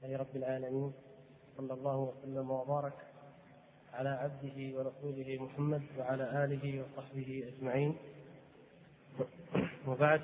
لله رب العالمين، صلى الله وسلم وبارك على عبده ورسوله محمد وعلى آله وصحبه أجمعين، وبعد.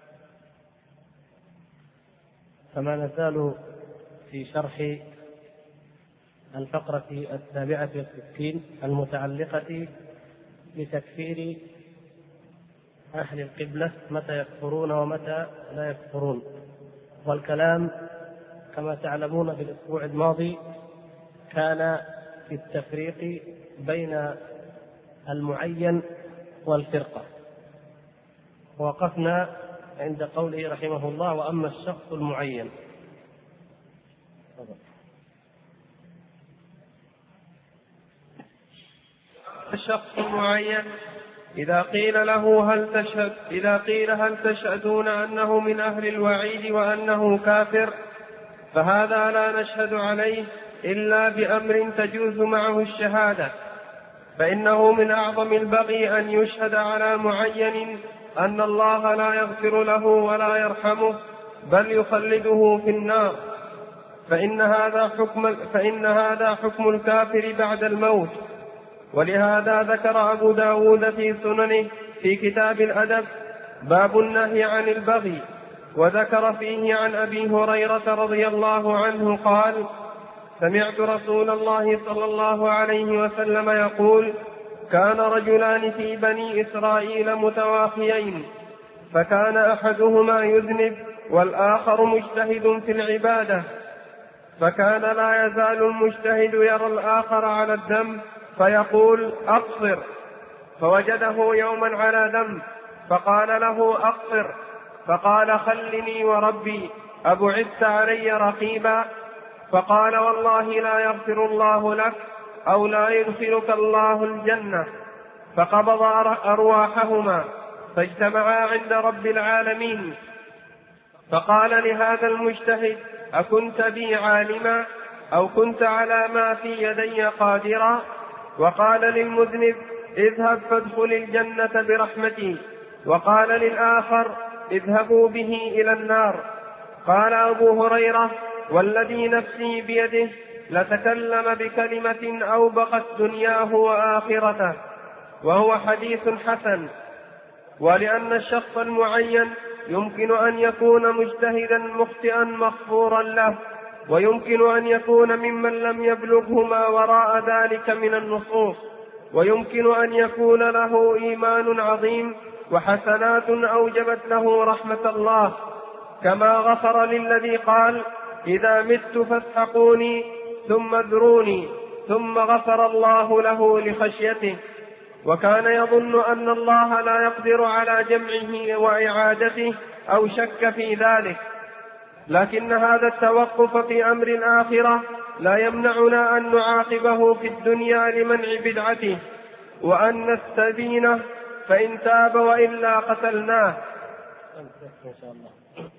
فما نزال في شرح الفقرة 67 المتعلقة بتكفير أهل القبلة، متى يكفرون ومتى لا يكفرون. والكلام كما تعلمون في الأسبوع الماضي كان في التفريق بين المعين والفرقة، ووقفنا عند قوله رحمه الله: وأما الشخص المعين. الشخص المعين إذا قيل له هل تشهدون أنه من أهل الوعيد وأنه كافر، فهذا لا نشهد عليه إلا بأمر تجوز معه الشهادة، فإنه من أعظم البغي أن يشهد على معين أن الله لا يغفر له ولا يرحمه بل يخلده في النار، فإن هذا حكم الكافر بعد الموت. ولهذا ذكر أبو داود في سننه في كتاب الأدب باب النهي عن البغي، وذكر فيه عن أبي هريرة رضي الله عنه قال: سمعت رسول الله صلى الله عليه وسلم يقول: كان رجلان في بني إسرائيل متواخيين، فكان أحدهما يذنب والآخر مجتهد في العبادة، فكان لا يزال المجتهد يرى الآخر على الذنب فيقول: أقصر، فوجده يوما على ذنب فقال له: أقصر، فقال: خلني وربي أبعدت علي رقيبا؟ فقال: والله لا يغفر الله لك أو لا يدخلك الله الجنة. فقبض أرواحهما فاجتمعا عند رب العالمين، فقال لهذا المجتهد: أكنت بي عالما أو كنت على ما في يدي قادرا؟ وقال للمذنب: اذهب فادخل الجنة برحمتي. وقال للآخر: اذهبوا به إلى النار. قال أبو هريرة: والذي نفسي بيده لتكلم بكلمة أوبقت دنياه وآخرته. وهو حديث حسن. ولأن الشخص المعين يمكن أن يكون مجتهدا مخطئا مغفورا له، ويمكن أن يكون ممن لم يبلغه ما وراء ذلك من النصوص، ويمكن أن يكون له إيمان عظيم وحسنات أوجبت له رحمة الله، كما غفر للذي قال: إذا مت فاسحقوني ثم اذروني، ثم غفر الله له لخشيته. وكان يظن أن الله لا يقدر على جمعه وإعادته أو شك في ذلك، لكن هذا التوقف في أمر الآخرة لا يمنعنا أن نعاقبه في الدنيا لمنع بدعته، وأن نستبينه فإن تاب وإلا قتلناه. إن شاء الله.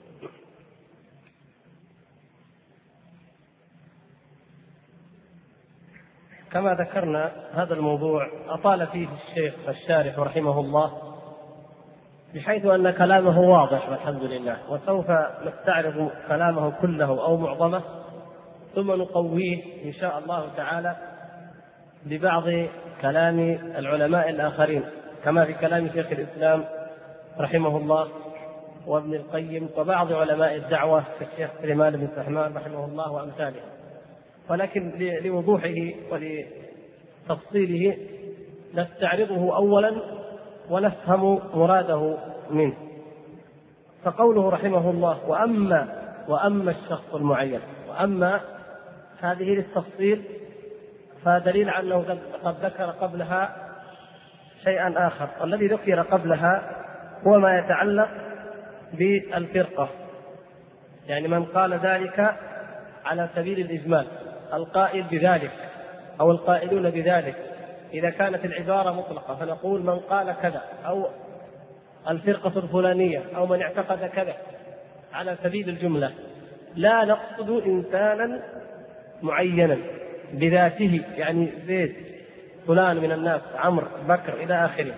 كما ذكرنا هذا الموضوع أطال فيه الشيخ الشارح رحمه الله، بحيث أن كلامه واضح والحمد لله، وسوف نستعرض كلامه كله أو معظمه ثم نقويه إن شاء الله تعالى ببعض كلام العلماء الآخرين، كما في كلام شيخ الإسلام رحمه الله وابن القيم وبعض علماء الدعوة كالشيخ سليمان بن سحمان رحمه الله وأمثاله. ولكن لوضوحه ولتفصيله نستعرضه أولا ونفهم مراده منه. فقوله رحمه الله: وأما الشخص المعين، وأما هذه للتفصيل، فدليل على أنه قد ذكر قبلها شيئا آخر. والذي ذكر قبلها هو ما يتعلق بالفرقة، يعني من قال ذلك على سبيل الإجمال، القائل بذلك أو القائلون بذلك. إذا كانت العبارة مطلقة فنقول من قال كذا، أو الفرقة الفلانية، أو من اعتقد كذا، على سبيل الجملة، لا نقصد إنسانا معينا بذاته، يعني زيد فلان من الناس، عمرو، بكر، إلى آخره.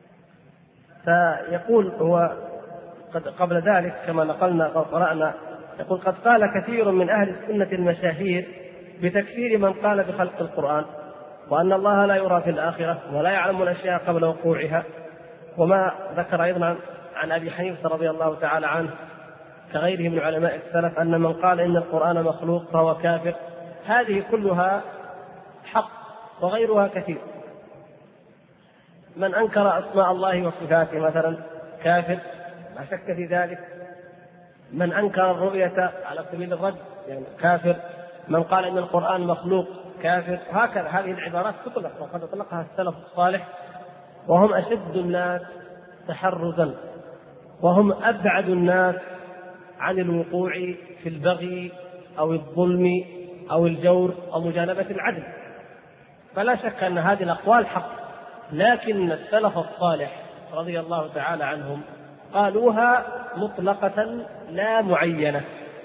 فيقول هو قبل ذلك كما نقلنا أو قرأنا يقول قد قال كثير من أهل السنة المشاهير بتكفير من قال بخلق القرآن، وأن الله لا يرى في الآخرة ولا يعلم الأشياء قبل وقوعها، وما ذكر أيضا عن أبي حنيفة رضي الله تعالى عنه كغيره من علماء السلف أن من قال إن القرآن مخلوق فهو كافر. هذه كلها حق وغيرها كثير. من أنكر أسماء الله وصفاته مثلا كافر لا شك في ذلك. من أنكر الرؤية على سبيل الرد يعني كافر. من قال إن القرآن مخلوق كافر. هكذا هذه العبارات تطلق، وقد أطلقها السلف الصالح، وهم أشد الناس تحرزا، وهم أبعد الناس عن الوقوع في البغي أو الظلم أو الجور أو مجانبة العدل. فلا شك أن هذه الأقوال حق، لكن السلف الصالح رضي الله تعالى عنهم قالوها مطلقة لا معينة.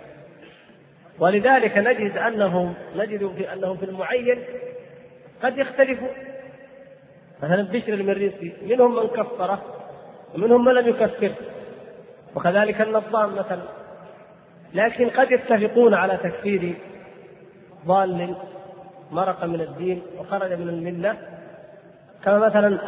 ولذلك نجد أنهم في المعين قد يختلفوا. مثلا بشر المريسي منهم من كفره ومنهم من لم يكفره، وكذلك النظام مثلا، لكن قد يتفقون على تكفير ضال مرق من الدين وخرج من الملة، كما مثلا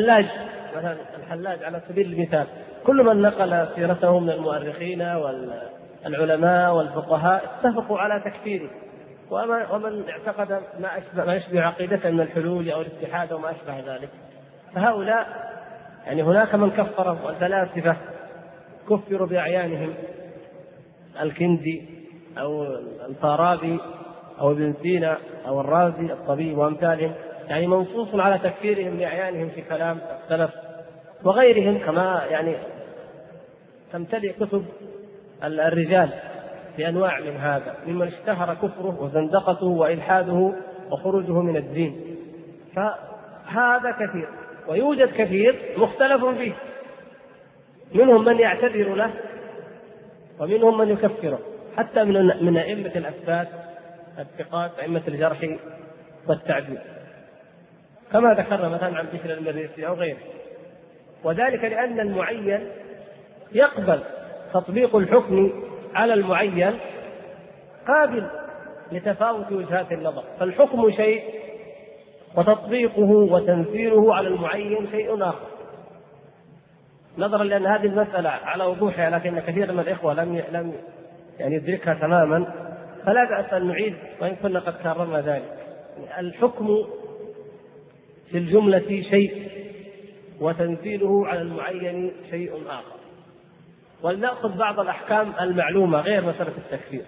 الحلاج على سبيل المثال. كل من نقل سيرته من المؤرخين والعلماء والفقهاء اتفقوا على تكفيره، ومن اعتقد ما يشبه عقيدته من الحلول أو الاتحاد وما أشبه ذلك. فهؤلاء يعني هناك من كفرهم، والفلاسفة كفروا بأعيانهم، الكندي أو الفارابي أو ابن سينا أو الرازي الطبيب وأمثالهم، يعني منصوص على تكفيرهم بأعيانهم في كلام السلف وغيرهم، كما يعني تمتلئ كتب الرجال بأنواع من هذا، ممن اشتهر كفره وزندقته وإلحاده وخروجه من الدين. فهذا كثير، ويوجد كثير مختلف فيه، منهم من يعتذر له ومنهم من يكفره، حتى من أئمة الأثبات الثقات، أئمة الجرح والتعديل، كما ذكرنا مثلا عن بشر المريسي أو غيره. وذلك لأن المعين يقبل تطبيق الحكم على المعين قابل لتفاوت وجهات النظر، فالحكم شيء وتطبيقه وتنفيذه على المعين شيء آخر، نظرا لأن هذه المسألة على وضوحها لكن كثير من الإخوة لم يعني يدركها تماما، فلا بأس أن نعيد وإن كنا قد كررنا ذلك. الحكم في الجملة شيء وتنفيذه على المعين شيء آخر. ولنأخذ بعض الأحكام المعلومة غير مسألة التكفير،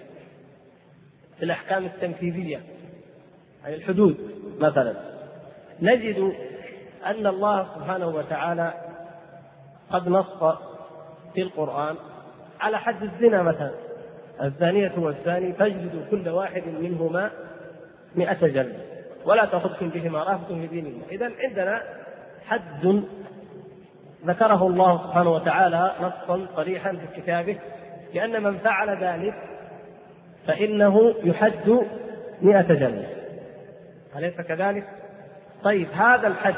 في الأحكام التنفيذية أي الحدود مثلا، نجد أن الله سبحانه وتعالى قد نص في القرآن على حد الزنا مثلا: الزانية والزاني فاجلدوا كل واحد منهما 100 جلدة ولا تأخذكم بهما رأفة في دين الله. إذن عندنا حد ذكره الله سبحانه وتعالى نصا صريحا في كتابه، لأن من فعل ذلك فإنه يحد 100 جلدة، أليس كذلك؟ طيب هذا الحد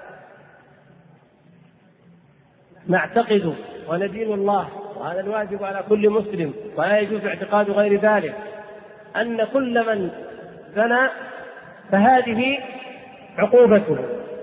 نعتقد وندين الله، وهذا الواجب على كل مسلم ولا يجوز اعتقاد غير ذلك، أن كل من زنى فهذه عقوبته.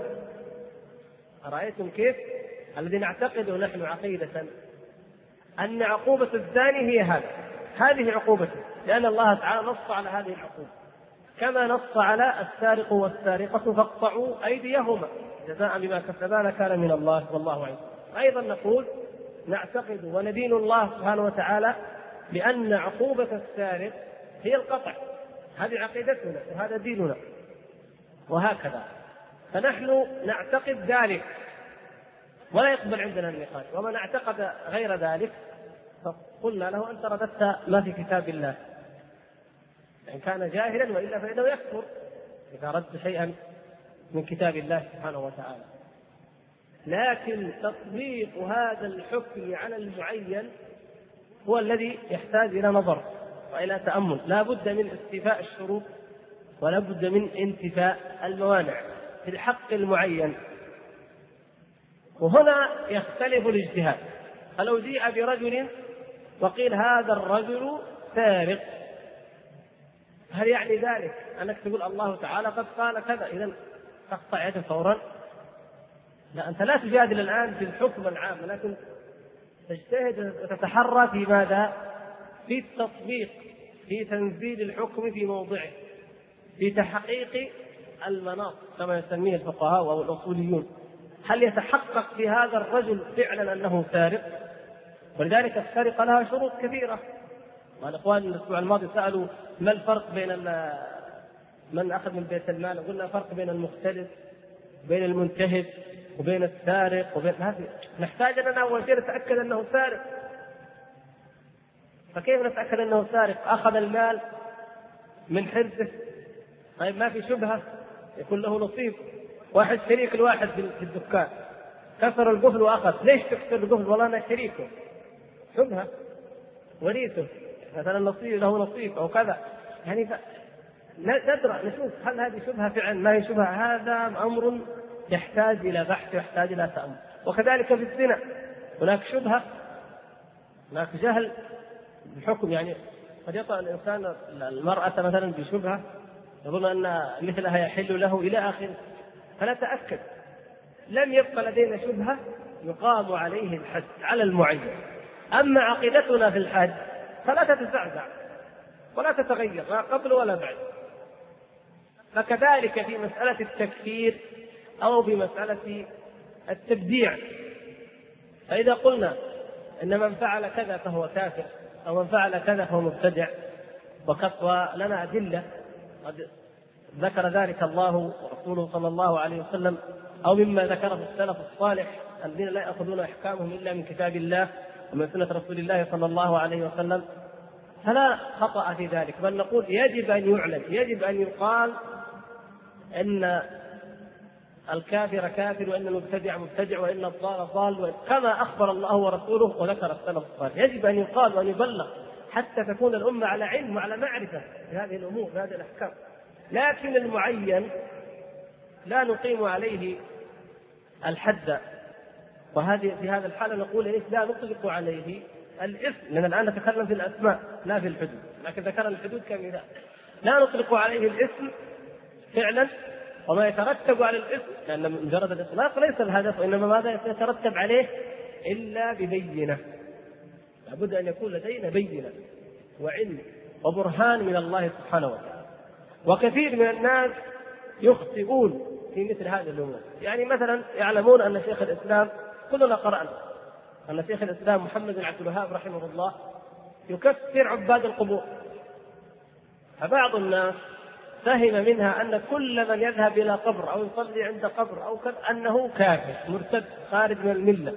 أرأيتم كيف؟ الذي نعتقده نحن عقيدة أن عقوبة الزاني هي هذه عقوبته، لأن الله تعالى نص على هذه العقوبة، كما نص على السارق والسارقة فاقطعوا أيديهما جزاء بما كسبا كان من الله والله أعلم. أيضا نقول نعتقد وندين الله سبحانه وتعالى بأن عقوبة السارق هي القطع، هذه عقيدتنا وهذا ديننا، وهكذا. فنحن نعتقد ذلك ولا يقبل عندنا النقاش. ومن اعتقد غير ذلك فقلنا له أنت رددت ما في كتاب الله، إن كان جاهلا، وإلا فإنه يكفر إذا رد شيئا من كتاب الله سبحانه وتعالى. لكن تطبيق هذا الحكم على المعين هو الذي يحتاج إلى نظر وإلى تأمل، لا بد من استيفاء الشروط ولا بد من انتفاء الموانع في الحق المعين. وهنا يختلف الاجتهاد. فلو جيء برجل وقيل هذا الرجل سارق، هل يعني ذلك أنك تقول الله تعالى قد قال كذا إذا تقطع يده فورا؟ لا، أنت لا تجادل الآن في الحكم العام، لكن تجتهد وتتحرى في ماذا؟ في التطبيق، في تنزيل الحكم في موضعه، في تحقيق المناط كما يسميه الفقهاء أو الأصوليون. هل يتحقق في هذا الرجل فعلا أنه سارق؟ ولذلك السرقة لها شروط كثيرة. والإخوان الأسبوع الماضي سألوا ما الفرق بين من أخذ من بيت المال، قلنا فرق بين المختلس بين المنتهب وبين السارق وبين هذه. نحتاج أننا أول شيء نتأكد أنه سارق. فكيف نتأكد أنه سارق؟ أخذ المال من حرزه، طيب ما في شبهة يكون له نصيب. واحد شريك الواحد في الدكان كسر القفل وأخذ، ليش تكسر القفل؟ والله أنا شريكه، شبهة. وريثه مثلا نصيب له نصيب أو كذا، يعني ندرى نشوف هل هذه شبهة فعلا ما هي شبهة. هذا أمر يحتاج إلى بحث ويحتاج إلى تأمل. وكذلك في الزنا هناك شبهة، هناك جهل بالحكم، يعني قد يطأ الإنسان المرأة مثلا بشبهة يظن أن مثلها يحل له إلى آخره، فنتأكد. لم يبقى لدينا شبهة يقام عليه الحد على المعين. أما عقيدتنا في الحد فلا تتزعزع ولا تتغير لا قبل ولا بعد. فكذلك في مسألة التكفير أو بمسألة التبديع، فإذا قلنا إن من فعل كذا فهو كافر أو من فعل كذا فهو مبتدع، ولنا أدلة قد ذكر ذلك الله ورسوله صلى الله عليه وسلم أو مما ذكره السلف الصالح الذين لا يأخذون أحكامهم إلا من كتاب الله ومن سنة رسول الله صلى الله عليه وسلم، فلا خطأ في ذلك. بل نقول يجب أن يعلم، يجب أن يقال إن الكافر كافر وإن المبتدع مبتدع وإن الضال ضال، كما أخبر الله ورسوله وذكر السلف الصالح. يجب أن يقال وأن يبلغ حتى تكون الأمة على علم وعلى معرفة بهذه الأمور بهذه الأحكام. لكن المعين لا نقيم عليه الحد، وهذه في هذا الحال نقول إيه؟ لا نطلق عليه الإثم، لأن الآن نتكلم في الأسماء لا في الحدود، لكن ذكر الحدود كمثال. لا نطلق عليه الإثم فعلا وما يترتب على الإثم، لأن مجرد الإطلاق ليس الهدف، وإنما ماذا يترتب عليه إلا ببينة. لابد أن يكون لدينا بينة وعلم وبرهان من الله سبحانه وتعالى. وكثير من الناس يخطئون في مثل هذه الأمور. يعني مثلا يعلمون أن شيخ الإسلام، كلنا قرأنا أن شيخ الإسلام محمد بن عبد الوهاب رحمه الله يكفر عباد القبور، فبعض الناس فهم منها أن كل من يذهب إلى قبر أو يصلي عند قبر أو كذا أنه كافر مرتد خارج من الملة.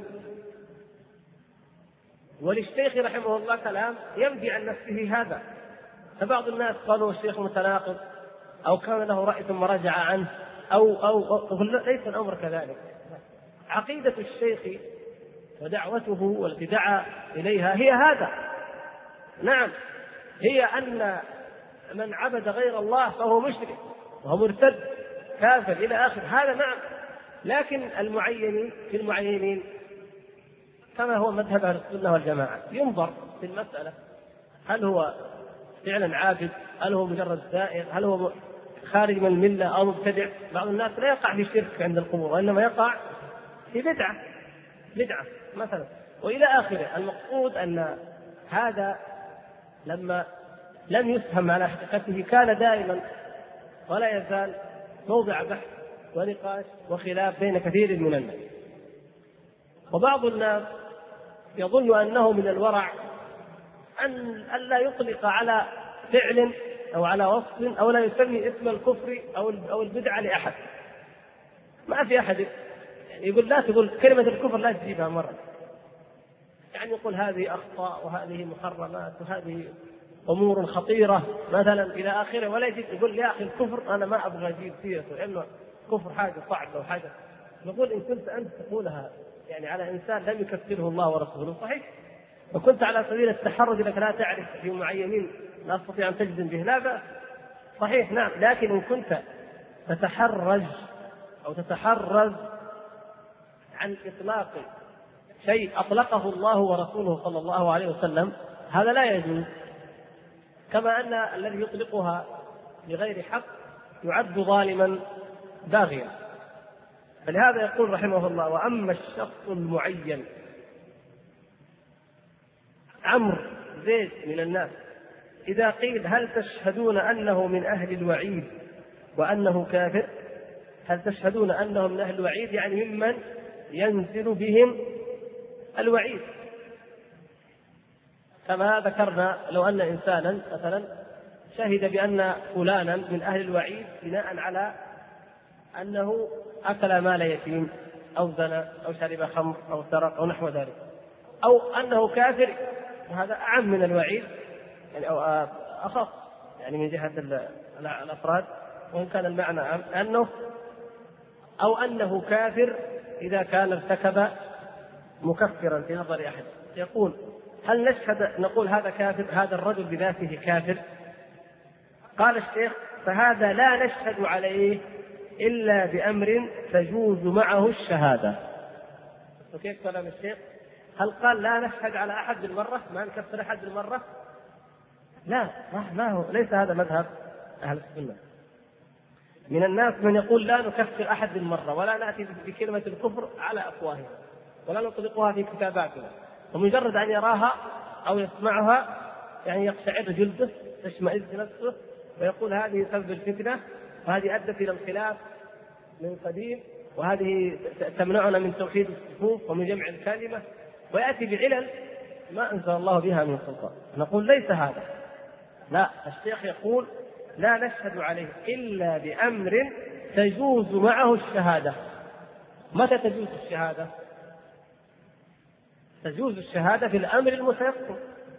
وللشيخ رحمه الله كلام ينبي عن نفسه هذا، فبعض الناس قالوا الشيخ متناقض أو كان له رأي ثم رجع عنه أو ليس الأمر كذلك. عقيدة الشيخ ودعوته والتي دعا إليها هي هذا، نعم، هي أن من عبد غير الله فهو مشرك وهو مرتد كافر إلى آخر هذا، نعم. لكن في المعينين كما هو مذهب أهل السنة والجماعة ينظر في المسألة، هل هو فعلا عابد، هل هو مجرد زائر، هل هو خارج من الملة أو مبتدع. بعض الناس لا يقع في شرك عند القبور وإنما يقع في بدعة مثلا وإلى آخره. المقصود أن هذا لما لم يفهم على حقيقته كان دائما ولا يزال موضع بحث ونقاش وخلاف بين كثير من الناس. وبعض الناس يظن أنه من الورع أن لا يطلق على فعل أو على وصف أو لا يسمي اسم الكفر أو البدعة لأحد. ما في أحد يعني يقول لا تقول كلمة الكفر لا تجيبها مرة، يعني يقول هذه أخطاء وهذه محرمات وهذه أمور خطيرة مثلا إلى آخره، ولا يجب يقول يا أخي الكفر أنا ما أبغى أجيب سيرته لأنه كفر حاجة صعبة وحاجة. نقول إن كنت أنت تقولها يعني على إنسان لم يكفره الله ورسوله صحيح، وكنت على سبيل التحرج لك لا تعرف في معينين لا تستطيع أن تجزم به لا بأس صحيح، نعم. لكن إن كنت تتحرج أو تتحرز عن إطلاق شيء أطلقه الله ورسوله صلى الله عليه وسلم هذا لا يجوز. كما أن الذي يطلقها بغير حق يعد ظالما باغيا. فلهذا يقول رحمه الله: وأما الشخص المعين عمرو زيد من الناس، إذا قيل هل تشهدون أنه من أهل الوعيد وأنه كافر؟ هل تشهدون أنه من أهل الوعيد يعني ممن ينزل بهم الوعيد، كما ذكرنا لو أن إنسانا مثلا شهد بأن فلانا من أهل الوعيد بناء على أنه أكل مال يتيم أو زنى أو شرب خمر أو سرق أو نحو ذلك، أو أنه كافر، وهذا أعم من الوعيد يعني أو أخف يعني من جهة الأفراد، وإن كان المعنى أنه أو أنه كافر إذا كان ارتكب مكفرا في نظر أحد. يقول: هل نشهد نقول هذا كافر، هذا الرجل بذاته كافر؟ قال الشيخ: فهذا لا نشهد عليه إلا بأمر تجوز معه الشهادة. وكيف كلام الشيخ؟ هل قال لا نشهد على أحد بالمرة، ما نكفر أحد بالمرة؟ لا، ما هو ليس هذا مذهب أهل السنة. من الناس من يقول لا نكفر أحد بالمرة ولا نأتي بكلمة الكفر على أفواههم ولا نطلقها في كتاباتنا، ومجرد أن يراها أو يسمعها يعني يقشعر جلده، تشمئز نفسه، ويقول هذه سبب الفتنة، وهذه أدت إلى الخلاف من قديم، وهذه تمنعنا من توحيد الصفوف ومن جمع الكلمة، ويأتي بعلل ما أنزل الله بها من سلطان. نقول ليس هذا، لا، الشيخ يقول لا نشهد عليه إلا بأمر تجوز معه الشهادة. متى تجوز الشهادة؟ تجوز الشهادة في الأمر المتيقن.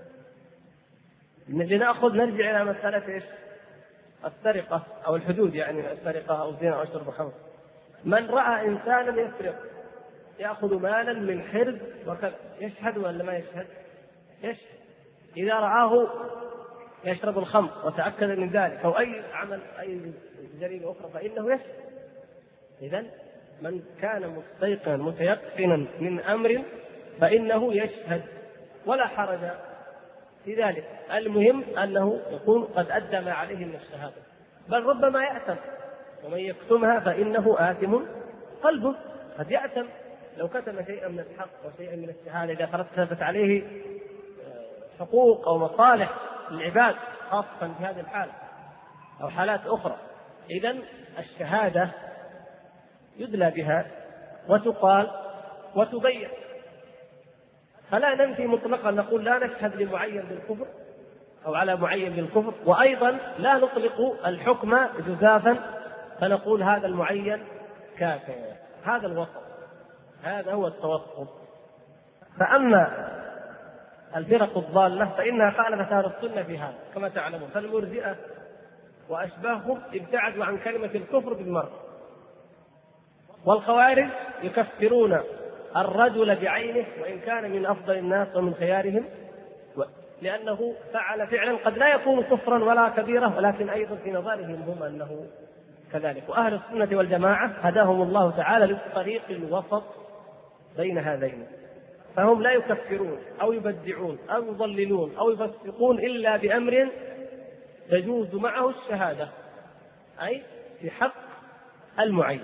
نرجع إلى مسألة إيش؟ السرقة أو الحدود، يعني السرقة أو الزنا أو شرب الخمر. من رأى إنسانا يسرق يأخذ مالا من حرز وكذا، يشهد ولا ما يشهد؟ يشهد. إذا رآه يشرب الخمر وتأكد من ذلك أو أي عمل أي جريمة أخرى فإنه يشهد. إذن من كان مستيقنا متيقنا من أمر فإنه يشهد ولا حرج في ذلك. المهم أنه يكون قد أدى ما عليه من الشهادة، بل ربما يأثم، ومن يكتمها فإنه آثم قلبه. قد يأثم لو كتم شيئا من الحق وشيئا من الشهادة إذا ترتبت عليه حقوق أو مصالح للعباد، خاصة في هذه الحالة أو حالات أخرى. إذن الشهادة يدلى بها وتقال وتبين، فلا ننفي مطلقا نقول لا نشهد لمعين بالكفر أو على معين بالكفر، وأيضا لا نطلق الحكم جزافا فنقول هذا المعين كافر. هذا الوسط، هذا هو التوسط. فأما الفرق الضالة فإنها خالفت أهل السنة في هذا كما تعلمون، فالمرجئة وأشباههم ابتعدوا عن كلمة الكفر بالمرة، والخوارج يكفرون الرجل بعينه وإن كان من أفضل الناس ومن خيارهم، لأنه فعل فعلا قد لا يكون كفرا ولا كبيرة، ولكن أيضا في نظرهم هم أنه كذلك. وأهل السنة والجماعة هداهم الله تعالى للطريق الوسط بين هذين، فهم لا يكفرون أو يبدعون أو يضللون أو يفسقون إلا بأمر تجوز معه الشهادة، أي في حق المعين.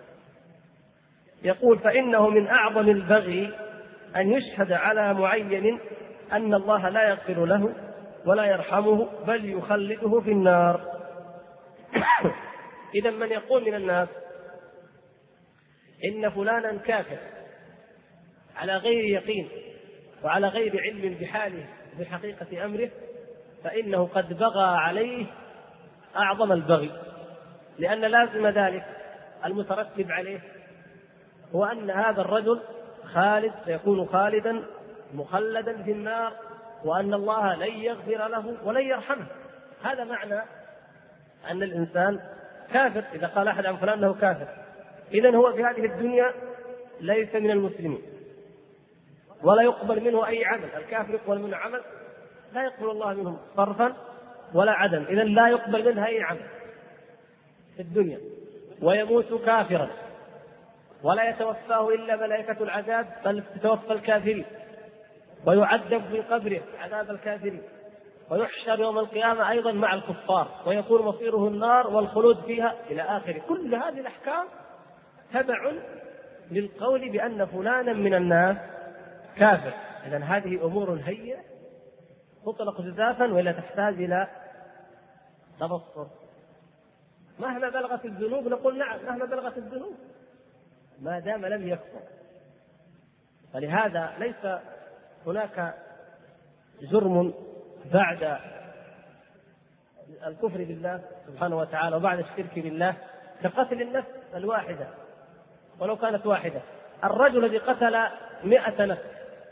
يقول: فإنه من أعظم البغي أن يشهد على معين أن الله لا يغفر له ولا يرحمه بل يخلده في النار. إذا من يقول من الناس إن فلانا كافر على غير يقين وعلى غير علم بحاله بحقيقة أمره، فإنه قد بغى عليه أعظم البغي، لأن لازم ذلك المترتب عليه هو أن هذا الرجل خالد سيكون خالدا مخلدا في النار، وأن الله لن يغفر له ولن يرحمه. هذا معنى أن الإنسان كافر إذا قال أحد عن فلان أنه كافر، إذن هو في هذه الدنيا ليس من المسلمين ولا يقبل منه أي عمل. الكافر يقبل منه عمل لا يقبل الله منه صرفا ولا عدم، إذن لا يقبل منه أي عمل في الدنيا، ويموت كافرا ولا يتوفاه إلا ملائكة العذاب بل تتوفى الكافرين، ويعذب في قبره عذاب الكافرين، ويحشر يوم القيامة أيضا مع الكفار ويكون مصيره النار والخلود فيها إلى آخره. كل هذه الأحكام تبع للقول بأن فلانا من الناس كافر. إذن هذه أمور هيئة تطلق جزافا ولا تحتاج إلى تبصر. مهما بلغت الذنوب نقول نعم، مهما بلغت الذنوب ما دام لم يكفر. فلهذا ليس هناك جرم بعد الكفر بالله سبحانه وتعالى وبعد الشرك بالله كقتل النفس الواحدة ولو كانت واحدة. الرجل الذي قتل 100 نفس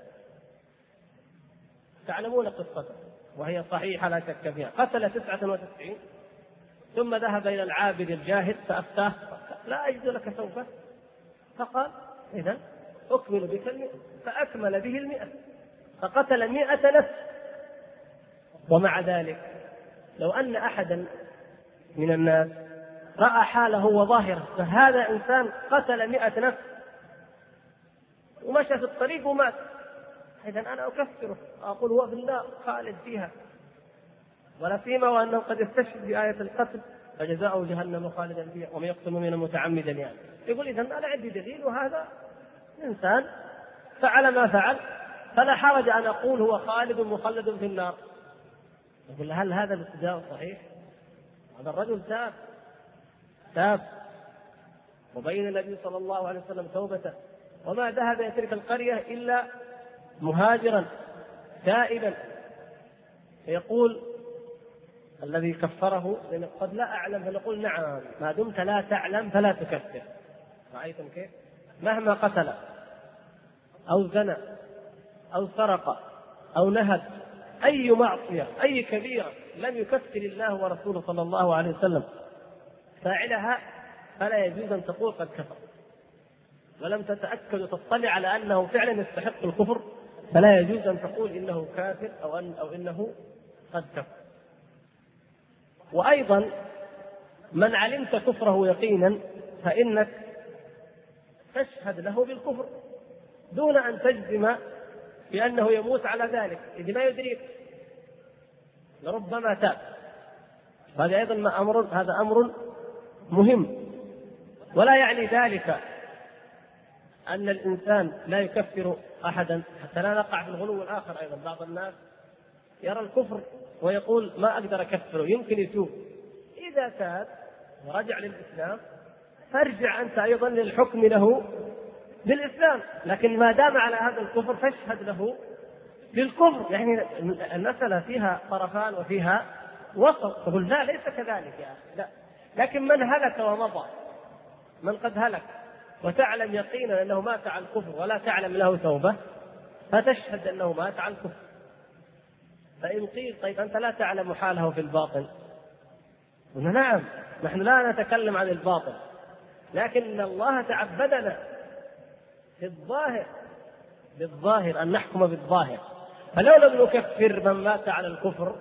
تعلمون قصته وهي صحيحة لا شك فيها. قتل 99 ثم ذهب إلى العابد الجاهد فأفتاه لا أجد لك سوفة، فقال إذن أكمل بك 100، فأكمل به 100 فقتل 100 نفس. ومع ذلك لو أن أحدا من الناس رأى حاله وظاهره فهذا إنسان قتل 100 نفس ومشى في الطريق ومات، إذن أنا أكفره أقول هو في النار خالد فيها، ولا سيما وأنه قد يستشهد بآية القتل فجزاؤه جهنم خالدا فيها ومن يقتل مؤمنا متعمدا. يعني يقول إذن أنا عندي دليل وهذا إنسان فعل ما فعل فلا حرج أن أقول هو خالد مخلد في النار. يقول هل هذا الاستدلال صحيح؟ هذا الرجل تاب وبين النبي صلى الله عليه وسلم توبته وما ذهب إلى تلك القرية إلا مهاجرا تائبا. يقول الذي كفره قد لا أعلم، فنقول نعم ما دمت لا تعلم فلا تكفر. رأيتم كيف؟ مهما قتل أو زنى أو سرق أو نهب أي معصية أي كبيرة لم يكفر الله ورسوله صلى الله عليه وسلم فاعلها فلا يجوز أن تقول قد كفر، ولم تتأكد وتطلع على أنه فعلا يستحق الكفر فلا يجوز أن تقول إنه كافر أو إنه قد كفر. وأيضا من علمت كفره يقينا فإنك تشهد له بالكفر دون أن تجزم بأنه يموت على ذلك، إذ ما يدريك لربما تاب. هذا أيضا هذا أمر مهم. ولا يعني ذلك أن الإنسان لا يكفر أحدا حتى لا نقع في الغلو الآخر. أيضا بعض الناس يرى الكفر ويقول ما أقدر أكفره، يمكن يتوب. إذا تاب ورجع للإسلام فارجع أنت أيضا للحكم له بالإسلام، لكن ما دام على هذا الكفر فاشهد له بالكفر. يعني المسألة فيها طرفان وفيها وسط. تقول لا ليس كذلك يا أخي، لا. لكن من هلك ومضى، من قد هلك وتعلم يقينا أنه مات على الكفر ولا تعلم له توبة فتشهد أنه مات على الكفر. فإن قيل طيب أنت لا تعلم حاله في الباطن، قلنا نعم نحن لا نتكلم عن الباطن، لكن الله تعبدنا في بالظاهر أن نحكم بالظاهر. فلو لم نكفر من مات على الكفر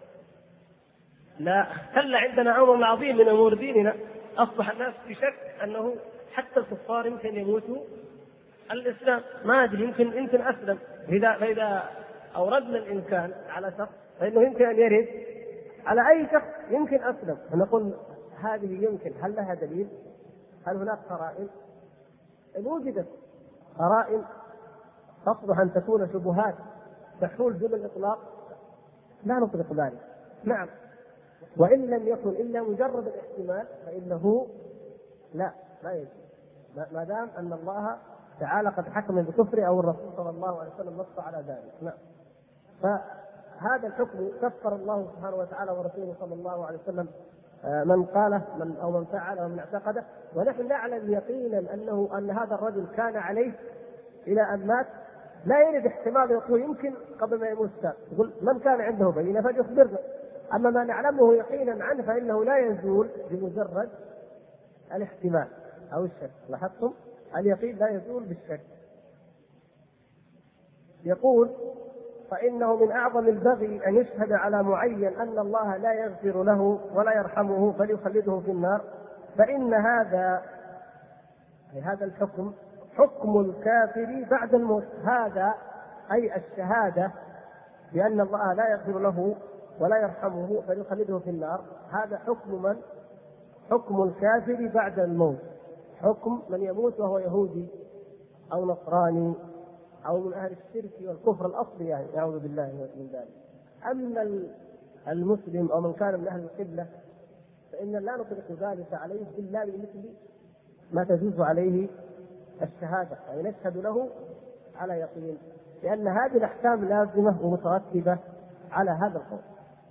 لا اختل عندنا أمر عظيم من أمور ديننا. أصبح الناس في شك أنه حتى الكفار يمكن يموتوا الإسلام، ما أدري يمكن أسلم. فإذا أوردنا الإمكان على شخص فإنه يمكن أن يرد على أي شخص يمكن أسلم، فنقول هذه يمكن، هل لها دليل؟ هل هناك قرائن؟ إن وجدت قرائن تصلح أن تكون شبهات تحول دون الإطلاق لا نطلق ذلك، نعم. وإن لم يكن إلا مجرد الاحتمال فإنه لا يجوز، ما دام أن الله تعالى قد حكم بكفر أو الرسول صلى الله عليه وسلم نص على ذلك، نعم. فهذا الحكم كفر الله سبحانه وتعالى ورسوله صلى الله عليه وسلم من قاله أو من فعله ومن اعتقده. ونحن نعلم يقينا أن هذا الرجل كان عليه إلى أن مات. لا يرد احتمال يقول يمكن قبل ما يموت تاب، يقول من كان عنده بينة فليخبرنا. أما ما نعلمه يقينا عنه فإنه لا يزول بمجرد الاحتمال أو الشك. لاحظتم اليقين لا يزول بالشك. يقول فإنه من أعظم البغي أن يشهد على معين أن الله لا يغفر له ولا يرحمه بل يخلده في النار، فإن هذا الحكم حكم الكافر بعد الموت. هذا أي الشهادة بأن الله لا يغفر له ولا يرحمه بل يخلده في النار، هذا حكم من؟ حكم الكافر بعد الموت، حكم من يموت وهو يهودي أو نصراني أو من أهل الشرك والكفر الأصلي، يعني نعوذ بالله من ذلك. أما المسلم أو من كان من أهل القبلة فإن لا نطلق ذلك عليه إلا بمثل ما تجوز عليه الشهادة، يعني نشهد له على يقين، لأن هذه الأحكام لازمة ومترتبة على هذا القول.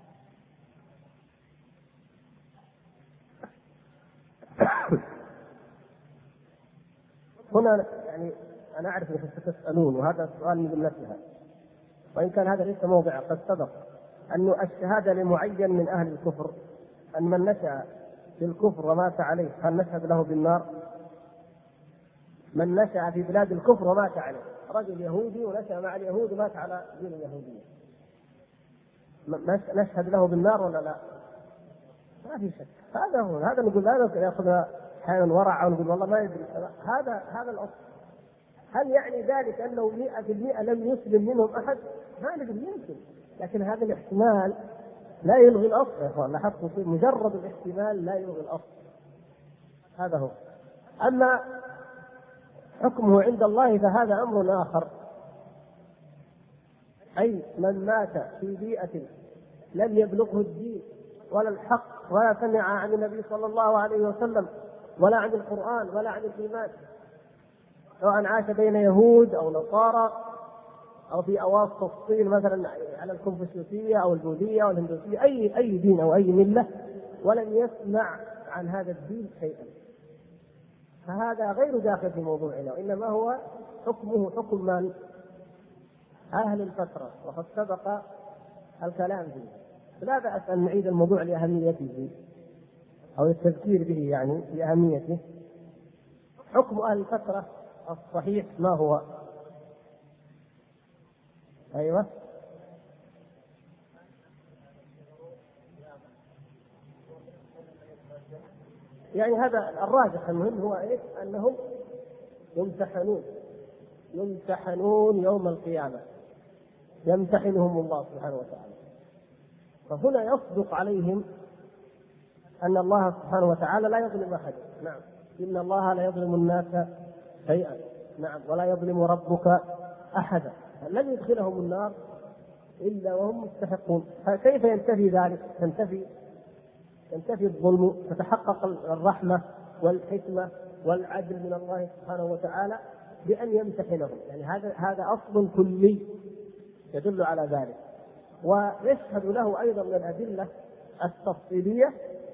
هنا يعني أنا أعرف أنكم ستسألون، وهذا السؤال من جملتها، وإن كان هذا ليس موضع، قد سبق أن الشهادة لمعين من أهل الكفر، أن من نشأ في الكفر ومات عليه هل نشهد له بالنار؟ من نشأ في بلاد الكفر ومات عليه، رجل يهودي ونشأ مع اليهود ومات على دين اليهودية، نشهد له بالنار ولا لا؟ ما في شك. هذا هو، هذا نقول لا يأخذ أحيانا ورع ونقول والله ما يدري، هذا الأصل. هل يعني ذلك أنه 100% لم يسلم منهم أحد؟ ما ندري، يمكن، لكن هذا الاحتمال لا يلغي الأصل يا إخوان، لاحظتوا مجرد الاحتمال لا يلغي الأصل، هذا هو. أما حكمه عند الله فهذا أمر آخر، أي من مات في بيئة لم يبلغه الدين ولا الحق ولا سمع عن النبي صلى الله عليه وسلم ولا عن القرآن ولا عن الإيمان، سواء عاش بين يهود أو نصارى أو في أواسط الصين مثلا على الكونفوشيوسية أو البوذية أو الهندوسية، أي دين أو أي ملة، ولم يسمع عن هذا الدين شيئا، فهذا غير داخل في موضوعنا، وإنما هو حكمه حكم من؟ أهل الفترة، وقد سبق الكلام فيه، فلا بأس أن نعيد الموضوع لأهميته أو التذكير به، يعني لأهميته. حكم أهل الفترة الصحيح ما هو؟ أيوة، يعني هذا الراجح، المهم هو إيه؟ أنهم يمتحنون يوم القيامة، يمتحنهم الله سبحانه وتعالى. فهنا يصدق عليهم أن الله سبحانه وتعالى لا يظلم أحد، نعم، إن الله لا يظلم الناس شيئا، نعم، ولا يظلم ربك أحدا، لن يدخلهم النار إلا وهم مستحقون. فكيف ينتفي ذلك؟ ينتفي الظلم، تتحقق الرحمة والحكمة والعدل من الله سبحانه وتعالى بأن يمتحنهم، يعني هذا أصل كلي يدل على ذلك. ويشهد له أيضا من الأدلة التفصيلية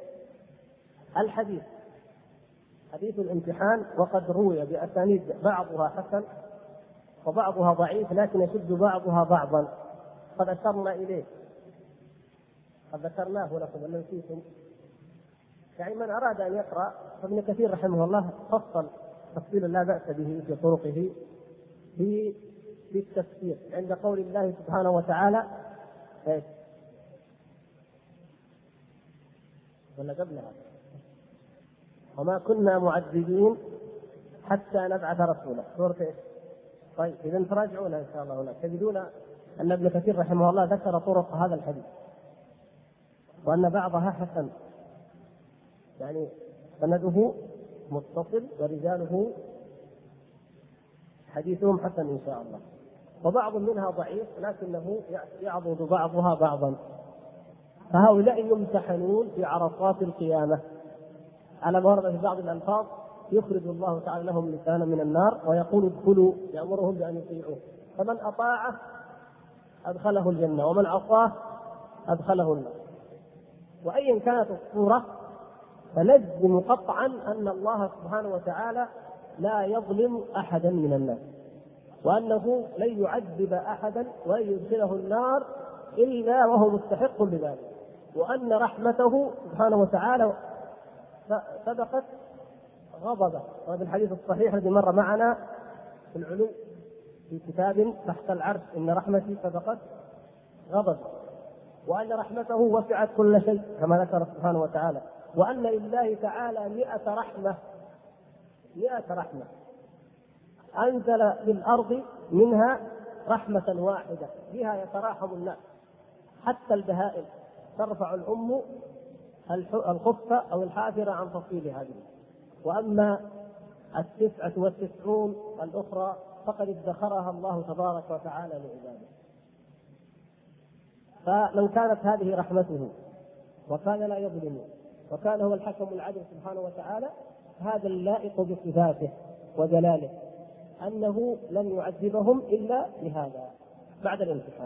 حديث الامتحان، وقد روي بأسانيد بعضها حسن وبعضها ضعيف، لكن يشد بعضها بعضا، قد أشرنا إليه، قد ذكرناه لكم ولا نسيتم. يعني من أراد أن يقرأ، فابن كثير رحمه الله فصل تفصيلا لا بأس به في طرقه في التفسير عند قول الله سبحانه وتعالى ولا قبلها وما كنا معذبين حتى نبعث رسولا، سورة ايش؟ طيب إذا تراجعونها إن شاء الله، هنا تجدون أن ابن كثير رحمه الله ذكر طرق هذا الحديث، وأن بعضها حسن، يعني سنده متصل ورجاله حديثهم حسن إن شاء الله، وبعض منها ضعيف لكنه يعضد بعضها بعضا. فهؤلاء يمتحنون في عرصات القيامة على ما ورد في بعض الألفاظ، يخرج الله تعالى لهم لسانا من النار ويقول ادخلوا، يأمرهم بأن يطيعوه، فمن أطاعه أدخله الجنة ومن عصاه أدخله النار. وأيا كانت الصورة فنجزم قطعا أن الله سبحانه وتعالى لا يظلم أحدا من الناس، وأنه لن يعذب أحدا ولن يدخله النار إلا وهو مستحق لذلك، وأن رحمته سبحانه وتعالى سبقت غضبه. وهذا الحديث الصحيح الذي مر معنا في العلو في كتاب تحت العرش، إن رحمتي سبقت غضبه، وأن رحمته وسعت كل شيء كما ذكر سبحانه وتعالى، وأن لله تعالى 100 رحمة أنزل في الأرض منها رحمة واحدة بها يتراحم الناس، حتى البهائم ترفع الأم الخف أو الحافرة عن تفصيل هذه. وأما 99 الأخرى فقد ادخرها الله تبارك وتعالى لعباده. فمن كانت هذه رحمته وكان لا يظلم وكان هو الحكم العدل سبحانه وتعالى، هذا اللائق بصفاته وجلاله أنه لن يعذبهم إلا بهذا بعد الامتحان.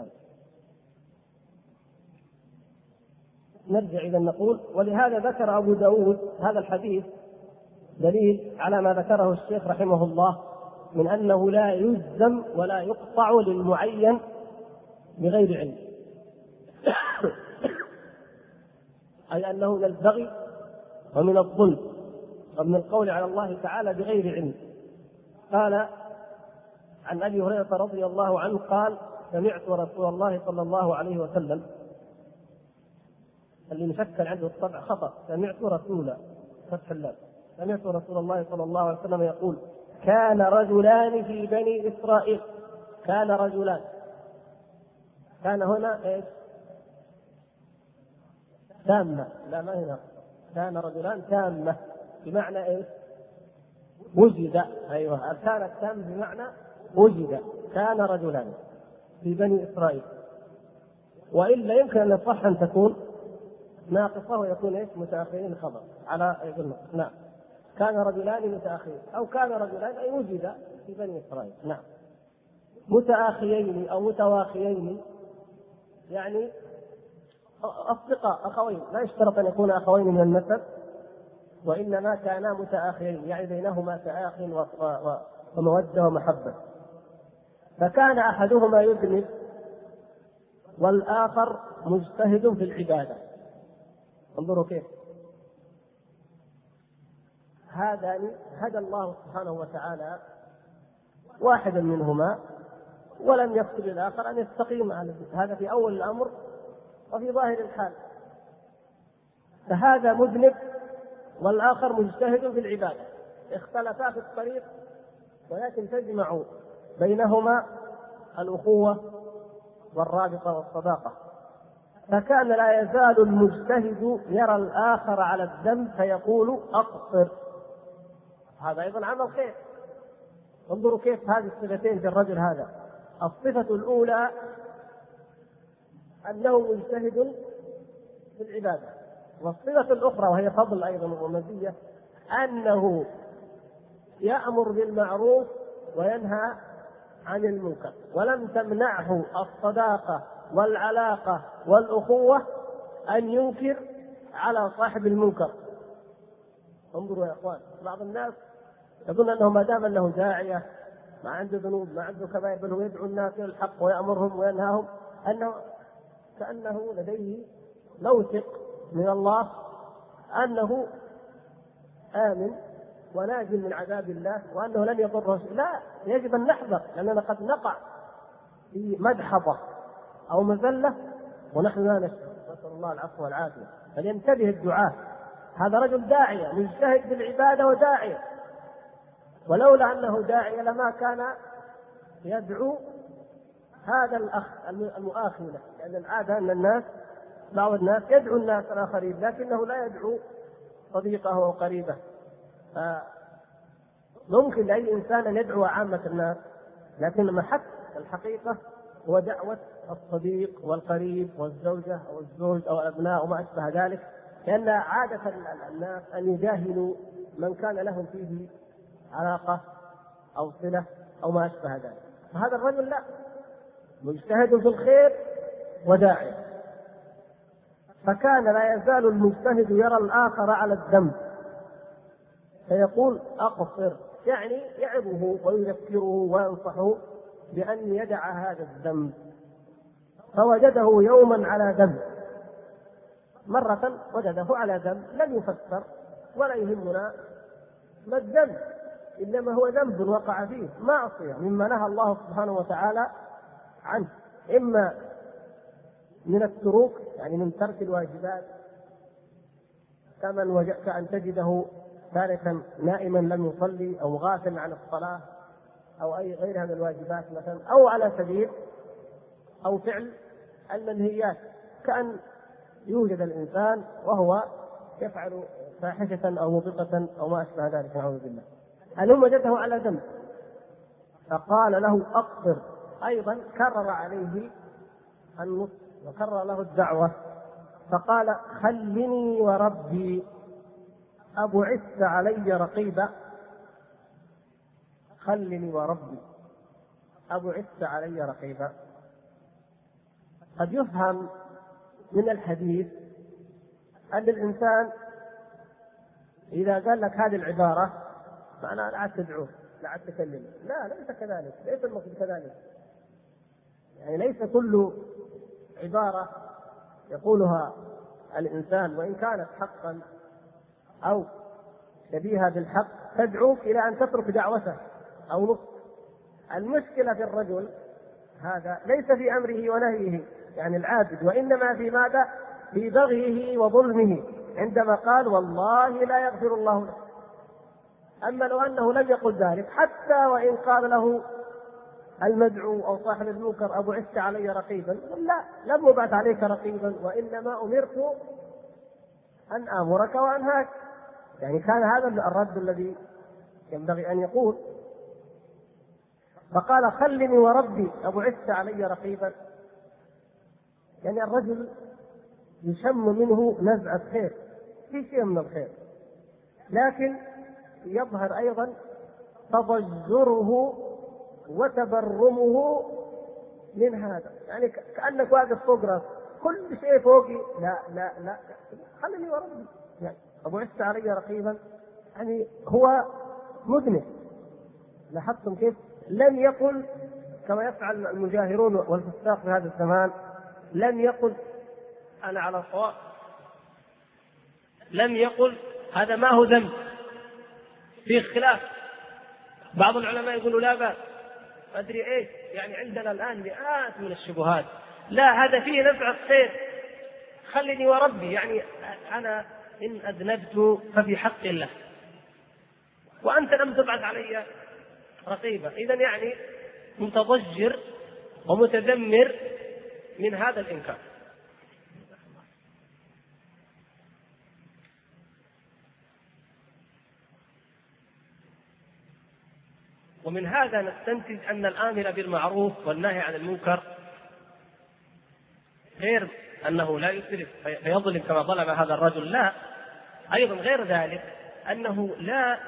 نرجع إذا نقول: ولهذا ذكر أبو داود هذا الحديث دليل على ما ذكره الشيخ رحمه الله من أنه لا يجزم ولا يقطع للمعين بغير علم أي أنه من البغي ومن الظلم ومن القول على الله تعالى بغير علم. قال عن أبي هريرة رضي الله عنه قال: سمعت رسول الله صلى الله عليه وسلم، اللي مشكل عنده الطبع خطأ، سمعت رسول فتح الله، سمعت رسول الله صلى الله عليه وسلم يقول: كان رجلان في بني إسرائيل. كان رجلان، كان هنا ايش؟ تامة، لا ما هنا، كان رجلان تامة بمعنى ايش؟ وجد. ايوه، كان التام بمعنى وجد. كان رجلان في بني إسرائيل، وإلا يمكن أن يصح أن تكون ناقصة ويكون ايش؟ متأخرين خبر على يقول نعم. كان رجلان متأخرين، أو كان رجلان أي وجد في بني إسرائيل. نعم، متآخيين أو متواخيين يعني أصدقاء أخوين، لا يشترط أن يكون أخوين من النسب، وإنما كانا متآخيين يعني بينهما تآخ ومودة ومحبة. فكان أحدهما يذنب والآخر مجتهد في العبادة. انظروا كيف هذان هدى الله سبحانه وتعالى واحدا منهما ولم يكتب الآخر أن يستقيم على هذا في أول الأمر وفي ظاهر الحال. فهذا مذنب والآخر مجتهد في العبادة، اختلفا في الطريق ولكن تجمع بينهما الأخوة والرابطة والصداقة. فكان لا يزال المجتهد يرى الآخر على الذنب فيقول: أقصر. هذا أيضا عمل خير. انظروا كيف هذه الصفتين في الرجل هذا. الصفة الأولى أنه مجتهد في العبادة، والصفة الأخرى وهي فضل أيضا ومزية أنه يأمر بالمعروف وينهى عن المنكر، ولم تمنعه الصداقة والعلاقة والأخوة أن ينكر على صاحب المنكر. انظروا يا أخوان، بعض الناس يظن أنه ما دام أنه داعية ما عنده ذنوب ما عنده كبائر، بل هو يدعو الناس إلى الحق ويأمرهم وينهاهم، أنه كأنه لديه موثق من الله أنه آمن وناج من عذاب الله وأنه لن يضره شيء. لا، يجب أن نحذر، لأننا قد نقع في مدحضة أو مذلة ونحن لا نشعر، نسأل الله العفو والعافية. فلينتبه الدعاة، هذا رجل داعية مجتهد بالعبادة وداعية، ولولا أنه داعية لما كان يدعو هذا الأخ المؤاخي له، لأن العادة أن الناس بعض الناس يدعو الناس الآخرين لكنه لا يدعو صديقه أو قريبه. ممكن لأي إنسان أن يدعو عامة الناس، لكن محك الحقيقة هو دعوة الصديق والقريب والزوجة أو الزوج أو الأبناء وما أشبه ذلك، لأن عادة الناس أن يجاهلوا من كان لهم فيه علاقة أو صلة أو ما أشبه ذلك. فهذا الرجل لا، مجتهد في الخير وداعي. فكان لا يزال المجتهد يرى الآخر على الذنب فيقول: أقصر، يعني يعظه ويذكره وينصحه بأن يدع هذا الذنب. فوجده يوما على ذنب، مرة وجده على ذنب لم يفسر ولا يهمنا ما الذنب، إنما هو ذنب وقع فيه معصية مما نهى الله سبحانه وتعالى عنه، إما من التروك يعني من ترك الواجبات كأن تجده تاركا نائما لم يصلي أو غافل عن الصلاة أو أي غيرها من الواجبات مثلا، أو على سبيل أو فعل المنهيات كأن يوجد الإنسان وهو يفعل فاحشة أو موبقة أو ما أشبه ذلك نعوذ بالله، المهم وجده على ذنب فقال له أقصر، أيضا كرر عليه النصح وكرر له الدعوة فقال خلني وربي أبعثت علي رقيبا، خلني وربي أبعثت علي رقيبا. قد يفهم من الحديث أن الإنسان إذا قال لك هذه العبارة فأنا لا عاد تدعوه لا عاد تكلمه، لا ليس كذلك، ليس المقصود كذلك. يعني ليس كل عبارة يقولها الإنسان وإن كانت حقا أو شبيهة بالحق تدعوك إلى أن تترك دعوته أو نصح. المشكلة في الرجل هذا ليس في أمره ونهيه يعني العابد، وإنما في ماذا؟ في بغيه وظلمه عندما قال والله لا يغفر الله له. أما لو أنه لم يقل ذلك حتى وإن قال له المدعو أو صاحب المنكر أبعثت علي رقيبا، لا لم أبعث عليك رقيبا وإنما أمرت أن آمرك وأنهاك. يعني كان هذا الرد الذي ينبغي أن يقول. فقال خلني وربي أبعثت علي رقيبا، يعني الرجل يشم منه نزعة خير في شيء من الخير، لكن يظهر أيضا تضجره وتبرمه من هذا، يعني كأنك واقف فوق رأس كل شيء فوقي، لا لا لا خلني وربي، يعني أبعثت علي رقيبا، يعني هو مذنب. لاحظتم كيف لم يقل كما يفعل المجاهرون والفساق في هذا الزمان، لم يقل أنا على صواب، لم يقل هذا ما هو ذنب، في خلاف. بعض العلماء يقولوا لا بأس أدري إيش، يعني عندنا الآن مئات من الشبهات، لا هذا فيه نفع خير، خلني وربي، يعني أنا إن أذنبت ففي حق الله وأنت لم تبعث علي رقيبة، إذن يعني متضجر ومتذمر من هذا الإنكار. ومن هذا نستنتج أن الآمر بالمعروف والنهي عن المنكر غير أنه لا يسرف فيظلم كما ظلم هذا الرجل، لا، أيضا غير ذلك أنه لا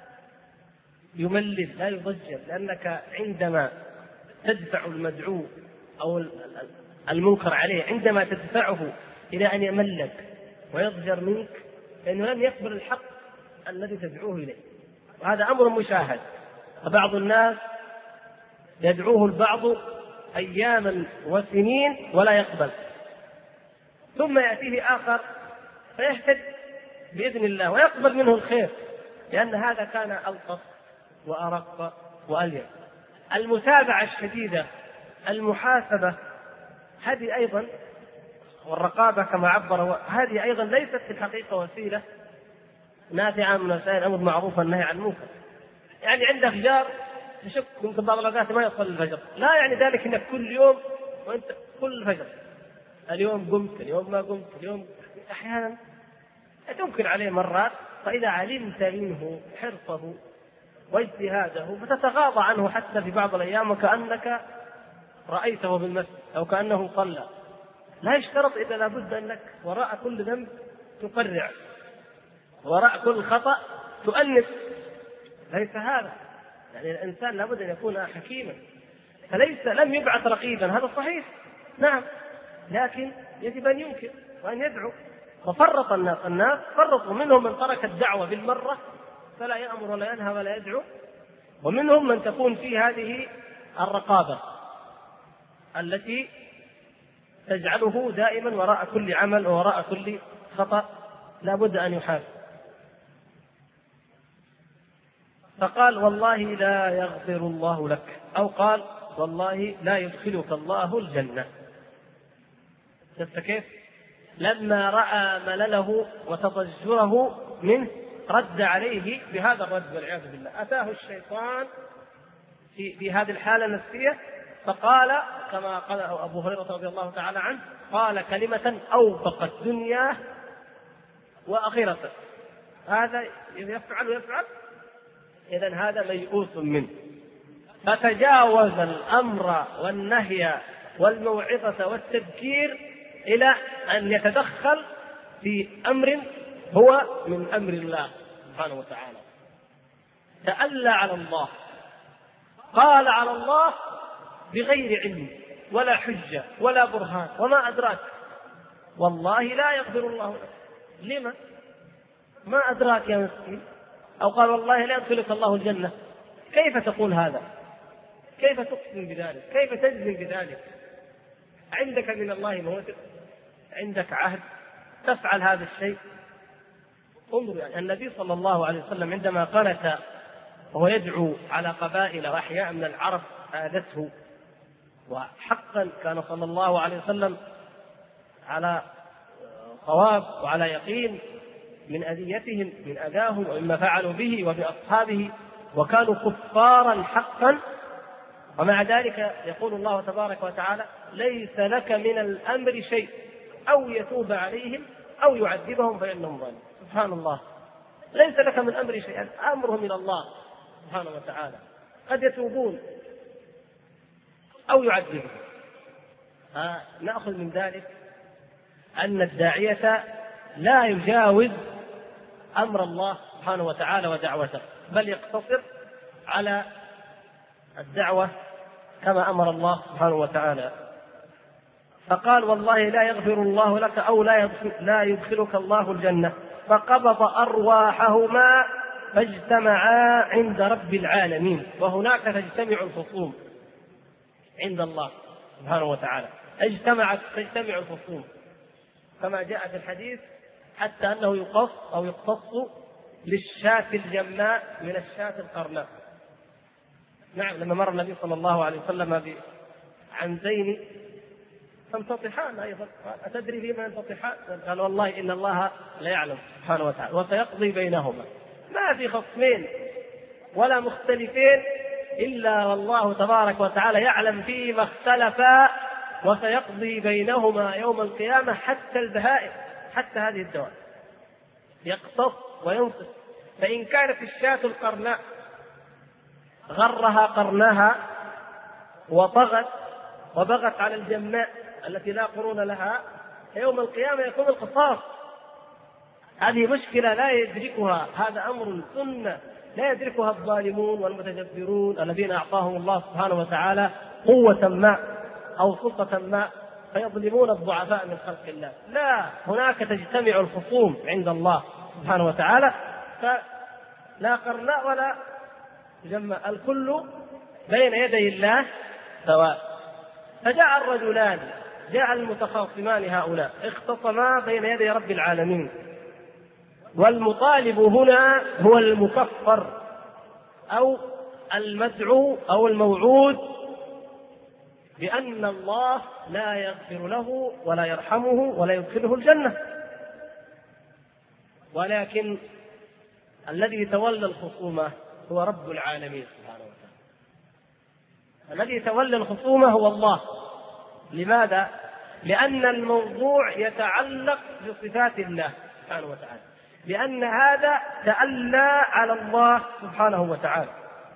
يملل لا يضجر، لأنك عندما تدفع المدعو أو المنكر عليه عندما تدفعه إلى أن يملك ويضجر منك فإنه لن يقبل الحق الذي تدعوه إليه، وهذا أمر مشاهد. فبعض الناس يدعوه البعض أياما وسنين ولا يقبل، ثم يأتيه آخر فيهتد بإذن الله ويقبل منه الخير، لأن هذا كان ألطف وأرق وألين. المتابعة الشديدة، المحاسبة، هذه أيضا والرقابة كما عبر، هذه أيضا ليست في الحقيقة وسيلة نافعة من وسائل الأمر بالمعروف والنهي عن المنكر. يعني عندك جار تشك يمكن بعض الأوقات ما يصلي الفجر، لا يعني ذلك أنك كل يوم وأنت كل فجر اليوم قمت اليوم ما قمت اليوم، أحيانا تنكر عليه مرات، فإذا علمت منه حرصه واجتهاده فتتغاضى عنه حتى في بعض الأيام وكأنك رأيته بالمسجد أو كأنه صلى. لا يشترط إذا لابد أنك وراء كل ذنب تقرع، وراء كل خطأ تؤنس، ليس هذا. يعني الإنسان لابد أن يكون حكيما، فليس لم يبعث رقيبا، هذا صحيح نعم، لكن يجب أن ينكر وأن يدعو. وفرط الناس فرطوا، منهم من ترك الدعوة بالمرة فلا يأمر ولا ينهى ولا يدعو، ومنهم من تكون فيه هذه الرقابة التي تجعله دائما وراء كل عمل ووراء كل خطأ لابد أن يحاسب. فقال والله لا يغفر الله لك، أو قال والله لا يدخلك الله الجنة. شفت كيف؟ لما رأى ملله وتضجره منه رد عليه بهذا الرد والعياذ بالله. أتاه الشيطان في هذه الحالة النفسية فقال كما قال أبو هريرة رضي الله تعالى عنه، قال كلمة أوبقت دنياه وآخرته. هذا يفعل إذن هذا ميؤوس منه. فتجاوز الأمر والنهي والموعظة والتذكير إلى أن يتدخل في أمر هو من أمر الله سبحانه وتعالى. تألى على الله، قال على الله بغير علم ولا حجة ولا برهان، وما أدراك، والله لا يغفر الله لك. لما؟ ما أدراك يا مسكين. أو قال والله لا يدخلك الله الجنة. كيف تقول هذا؟ كيف تقسم بذلك؟ كيف تجزم بذلك؟ عندك من الله موثق؟ عندك عهد تفعل هذا الشيء؟ انظر، يعني النبي صلى الله عليه وسلم عندما قنت وهو يدعو على قبائل وأحياء من العرب آذته، وحقا كان صلى الله عليه وسلم على صواب وعلى يقين من أذيتهم، من أذاهم ومما فعلوا به وبأصحابه، وكانوا كفارا حقا، ومع ذلك يقول الله تبارك وتعالى: ليس لك من الأمر شيء، أو يتوب عليهم أو يعذبهم فإنهم ظالمون. سبحان الله، ليس لك من أمر شيء، الأمر من الله سبحانه وتعالى، قد يتوبون أو يعذبهم. نأخذ من ذلك أن الداعية لا يجاوز أمر الله سبحانه وتعالى ودعوته، بل يقتصر على الدعوة كما أمر الله سبحانه وتعالى. فقال: والله لا يغفر الله لك أو لا يدخلك الله الجنة. فقبض أرواحهما فاجتمعا عند رب العالمين. وهناك تجتمع الخصوم عند الله سبحانه وتعالى، تجتمع الخصوم كما جاء في الحديث، حتى أنه يقتص للشاة الجماء من الشاة القرناء. نعم، لما مر النبي صلى الله عليه وسلم بعنزين تنتطحان أيضا، أتدري فيما ينتطحان؟ قال: والله إن الله لا يعلم سبحانه وتعالى وسيقضي بينهما. ما في خصمين ولا مختلفين إلا والله تبارك وتعالى يعلم فيما اختلفا، وسيقضي بينهما يوم القيامة. حتى البهائم، حتى هذه الدواب يقتص وينصف. فإن كانت الشاة القرناء غرها قرنها وبغت على الجماء التي لا قرون لها، يوم القيامة يكون القصاص. هذه مشكلة لا يدركها، هذا أمر سنة لا يدركها الظالمون والمتجبرون الذين أعطاهم الله سبحانه وتعالى قوة ما أو سلطة ما فيظلمون الضعفاء من خلق الله. لا، هناك تجتمع الخصوم عند الله سبحانه وتعالى، فلا قرناء ولا جماء، الكل بين يدي الله سواء. فجاء الرجلان، جاء المتخاصمان هؤلاء، اختصما بين يدي رب العالمين، والمطالب هنا هو المكفر أو المدعو أو الموعود بأن الله لا يغفر له ولا يرحمه ولا يدخله الجنة. ولكن الذي تولى الخصومة هو رب العالمين سبحانه وتعالى. الذي تولى الخصومة هو الله. لماذا؟ لأن الموضوع يتعلق بصفات الله سبحانه وتعالى، لأن هذا تألى على الله سبحانه وتعالى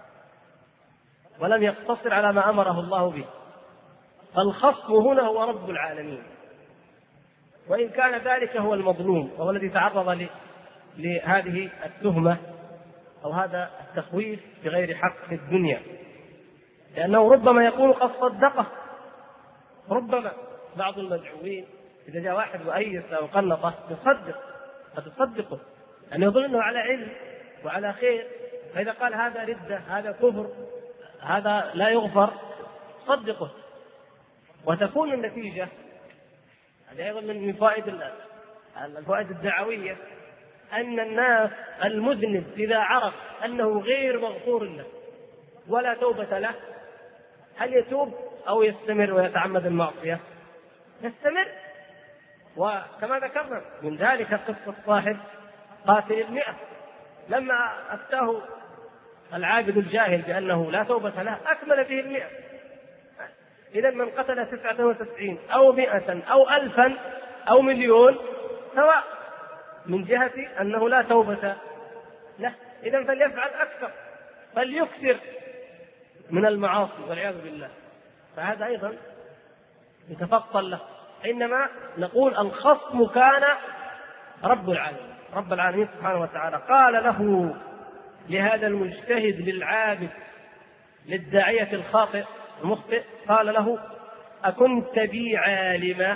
ولم يقتصر على ما أمره الله به. فالخصم هنا هو رب العالمين، وإن كان ذلك هو المظلوم وهو الذي تعرض لهذه التهمة أو هذا التخويف بغير حق في الدنيا، لأنه ربما يكون قد صدقه. ربما بعض المدعوين إذا جاء واحد وأيس أو قنطه فتصدقه، أن يظن أنه على علم وعلى خير، فإذا قال هذا ردة، هذا كفر، هذا لا يغفر، صدقه. وتكون النتيجة، هذا أيضا من الفوائد الدعوية، أن الناس المذنب إذا عرف أنه غير مغفور له ولا توبة له، هل يتوب أو يستمر ويتعمد المعصية؟ يستمر. وكما ذكرنا من ذلك قصة صاحب قاتل 100، لما أفتاه العابد الجاهل بأنه لا توبة له أكمل به 100. إذا من قتل 99 أو 100 أو 1000 أو 1,000,000 سواء، من جهة أنه لا توبة له. إذا فليفعل أكثر، فليكثر من المعاصي والعياذ بالله، فهذا أيضا يتفضل له. إنما نقول الخصم كان رب العالمين، رب العالمين سبحانه وتعالى قال له، لهذا المجتهد للعابد للداعية الخاطئ المخطئ، قال له: أكنت بي عالما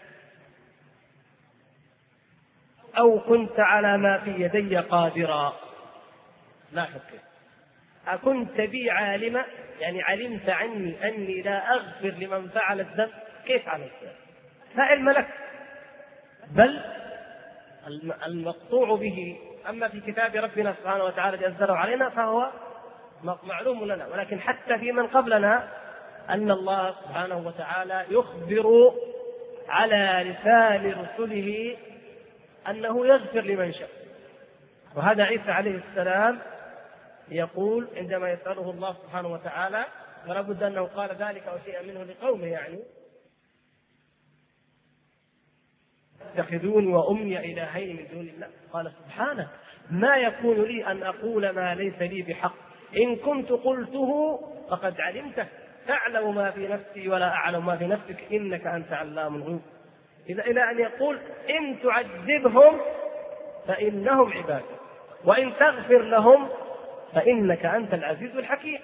أو كنت على ما في يدي قادرا؟ لا شك، أكنت بي عالما يعني علمت عني أني لا أغفر لمن فعل الذنب. كيف علمت؟ لا علم لك، بل المقطوع به أما في كتاب ربنا سبحانه وتعالى الذي أنزله علينا فهو معلوم لنا، ولكن حتى في من قبلنا أن الله سبحانه وتعالى يخبر على لسان رسله أنه يغفر لمن شاء. وهذا عيسى عليه السلام يقول عندما يسأله الله سبحانه وتعالى، ولا بد أنه قال ذلك أو شيئا منه لقومه، يعني: اتخذوني وأمي إلهين من دون الله. قال: سبحانك، ما يكون لي أن أقول ما ليس لي بحق، إن كنت قلته فقد علمته، تعلم ما في نفسي ولا أعلم ما في نفسك، إنك أنت علام الغيوب. إلى أن يقول: إن تعذبهم فإنهم عبادك وإن تغفر لهم فإنك أنت العزيز الحكيم.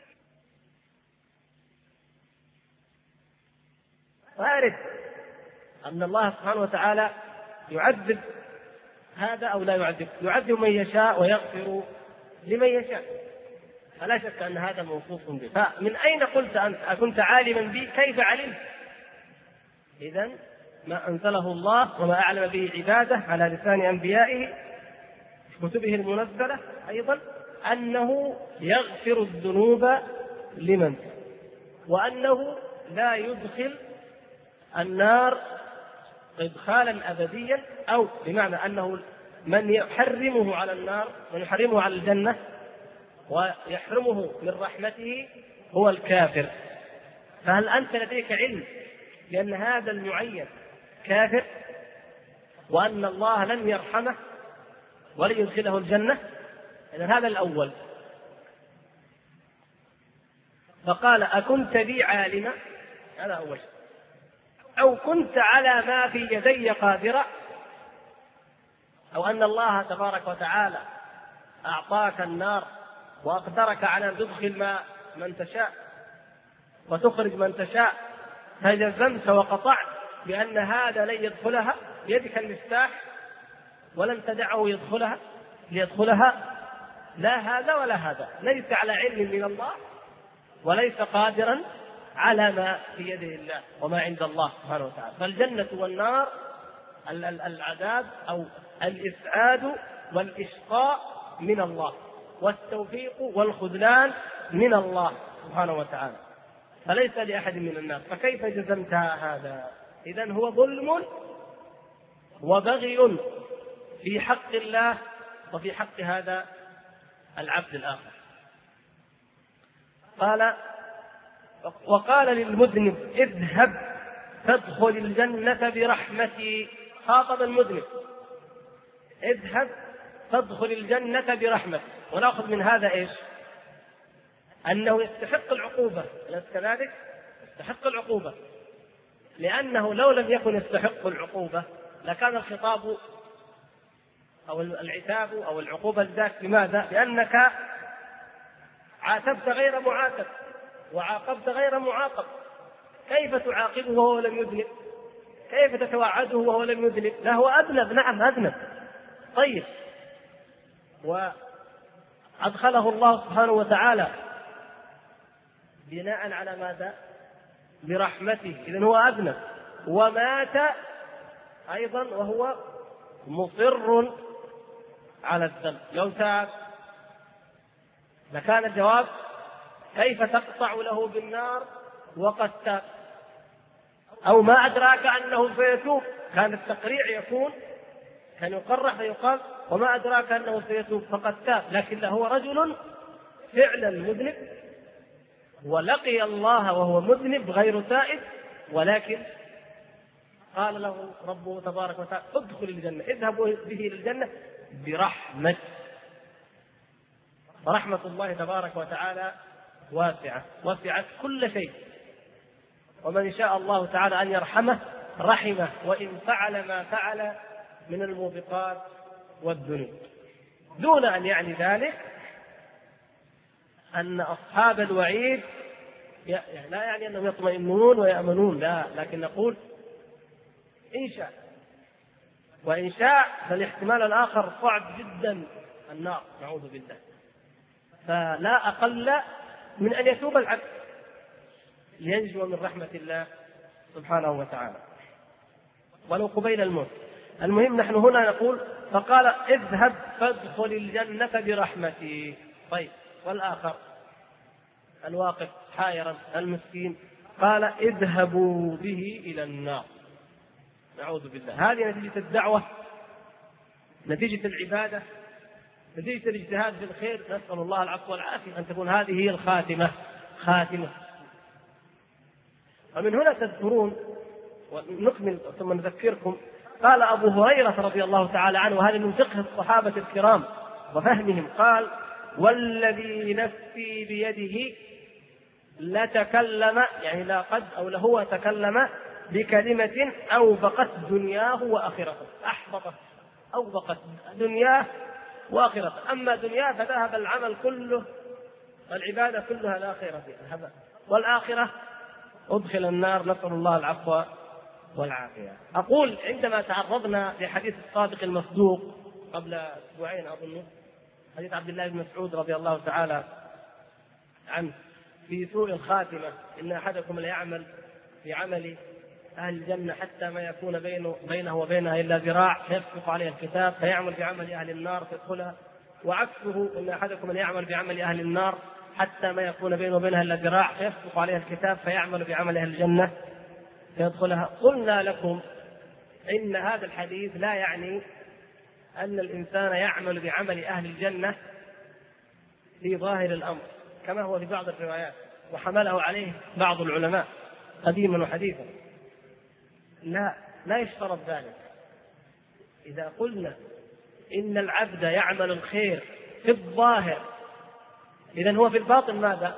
وارد أن الله سبحانه وتعالى يعذب هذا أو لا يعذب، يعذب من يشاء ويغفر لمن يشاء، فلا شك أن هذا موصوف به. فمن أين قلت أنت أكنت عالما بي؟ كيف علمت؟ إذن ما أنزله الله وما أعلم به عباده على لسان أنبيائه في كتبه المنزلة أيضا أنه يغفر الذنوب لمن، وأنه لا يدخل النار إدخالا أبديا، أو بمعنى أنه من يحرمه على النار، من يحرمه على الجنة ويحرمه من رحمته هو الكافر. فهل أنت لديك علم بأن هذا المعين كافر وأن الله لن يرحمه ولن يدخله الجنة؟ إذن هذا الأول. فقال: أكنت بي عالما، هذا أول شيء، أو كنت على ما في يدي قادرا، أو أن الله تبارك وتعالى أعطاك النار وأقدرك على أن تدخل من تشاء وتخرج من تشاء، فجزمت وقطعت بأن هذا لن يدخلها، بيدك المفتاح ولن تدعه ليدخلها. لا هذا ولا هذا، ليس على علم من الله وليس قادرا على ما في يده الله وما عند الله سبحانه وتعالى. فالجنة والنار، العذاب أو الإسعاد والإشقاء من الله، والتوفيق والخذلان من الله سبحانه وتعالى، فليس لأحد من الناس. فكيف جزمتها هذا؟ إذن هو ظلم وبغي في حق الله وفي حق هذا العبد الآخر. وقال للمذنب: اذهب فادخل الجنة برحمتي. خاطب المذنب: اذهب فادخل الجنة برحمتي. ونأخذ من هذا إيش؟ أنه يستحق العقوبة، أليس كذلك؟ يستحق العقوبة، لأنه لو لم يكن يستحق العقوبة لكان الخطاب أو العتاب أو العقوبة ذات لماذا؟ لأنك عاتبت غير معاتب وعاقبت غير معاقب. كيف تعاقبه وهو لم يذنب؟ كيف تتوعده وهو لم يذنب؟ لا، هو أذنب، نعم أذنب، طيب، وأدخله الله سبحانه وتعالى بناء على ماذا؟ برحمته. إذن هو أذنب ومات أيضا وهو مصر على الذنب. لو تاب لكان الجواب: كيف تقطع له بالنار وقد تاب؟ أو ما أدراك أنه سيتوب؟ كان التقريع يكون، كان يقرح فيقال: وما أدراك أنه سيتوب فقد تاب. لكن هو رجل فعلا مذنب ولقي الله وهو مذنب غير تائب، ولكن قال له ربه تبارك وتعالى ادخل الجنة، اذهبوا به إلى الجنة برحمة. ورحمة الله تبارك وتعالى واسعة، وسعت كل شيء، ومن شاء الله تعالى أن يرحمه رحمه، وإن فعل ما فعل من الموبقات والذنوب، دون أن يعني ذلك أن أصحاب الوعيد لا يعني أنهم يطمئنون ويأمنون، لا، لكن نقول إن شاء، وإن شاء فالاحتمال الآخر صعب جدا، النار نعوذ بالله. فلا أقل من أن يتوب العبد لينجو من رحمة الله سبحانه وتعالى ولو قبيل الموت. المهم نحن هنا نقول فقال اذهب فادخل الجنة برحمتي. طيب، والآخر الواقف حائرا المسكين قال اذهبوا به إلى النار. نعوذ بالله. هذه نتيجة الدعوة، نتيجة العبادة، نتيجة الاجتهاد في الخير. نسأل الله العفو والعافية أن تكون هذه هي الخاتمة. ومن هنا تذكرون، ونكمل ثم نذكركم، قال أبو هريرة رضي الله تعالى عنه، وهذا من فقه الصحابة الكرام وفهمهم، قال والذي نفسي بيده لتكلم، يعني لا قد أو لهو تكلم بكلمة أوبقت دنياه وآخرته، أحبطت أوبقت دنياه وآخرته. أما دنياه فذهب العمل كله والعبادة كلها الآخرة فيها، والآخرة أدخل النار، نسأل الله العفو والعافية. أقول عندما تعرضنا لحديث الصادق المصدوق قبل أسبوعين أظن، حديث عبد الله بن مسعود رضي الله تعالى عنه في سوء الخاتمة، إن أحدكم ليعمل في عمل أهل الجنة حتى ما يكون بينه وبينها إلا ذراع فيسبق عليه الكتاب فيعمل بعمل أهل النار فيدخلها، وعكسه إن أحدكم ليعمل بعمل أهل النار حتى ما يكون بينه وبينها إلا ذراع فيسبق عليه الكتاب فيعمل بعمل أهل الجنة فيدخلها. قلنا لكم إن هذا الحديث لا يعني أن الإنسان يعمل بعمل أهل الجنة في ظاهر الأمر كما هو في بعض الروايات، وحمله عليه بعض العلماء قديما وحديثا. لا يشترط ذلك. إذا قلنا إن العبد يعمل الخير في الظاهر، إذن هو في الباطن ماذا؟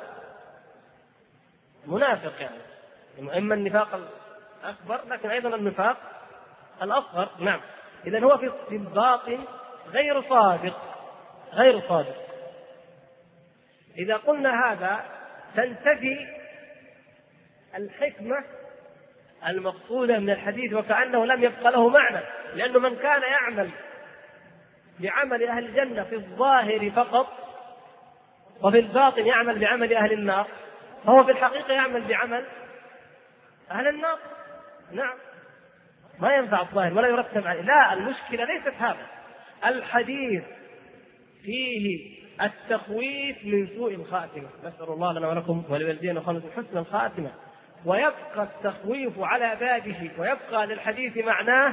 منافق، يعني إما النفاق الأكبر لكن أيضا النفاق الأصغر. نعم، إذن هو في الباطن غير صادق. إذا قلنا هذا تنتفي الحكمة المقصودة من الحديث، وكأنه لم يبقى له معنى، لأنه من كان يعمل بعمل أهل الجنة في الظاهر فقط وفي الباطن يعمل بعمل أهل النار فهو في الحقيقة يعمل بعمل أهل النار. نعم، ما ينفع الظاهر ولا يرتب عليه. لا، المشكلة ليست هذا. الحديث فيه التخويف من سوء الخاتمة، نسأل الله لنا ولكم ولوالدينا وخلنا حسن الخاتمة، ويبقى التخويف على بابه، ويبقى للحديث معناه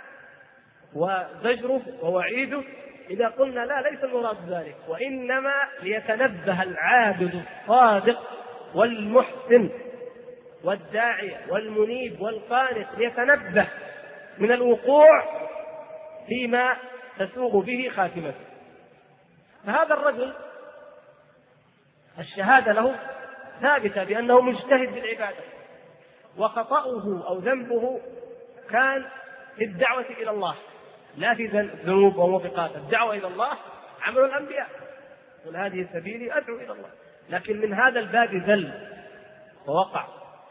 وزجره ووعيده. إذا قلنا لا، ليس المراد ذلك، وإنما ليتنبه العابد الصادق والمحسن والداعي والمنيب والقانت، ليتنبه من الوقوع فيما تسوغ به خاتمته. فهذا الرجل الشهادة له ثابتة بأنه مجتهد بالعبادة، وخطأه أو ذنبه كان في الدعوة إلى الله، لا في ذنوب وموبقات. الدعوة إلى الله عمل الأنبياء، قل هذه سبيلي أدعو إلى الله، لكن من هذا الباب ذل ووقع،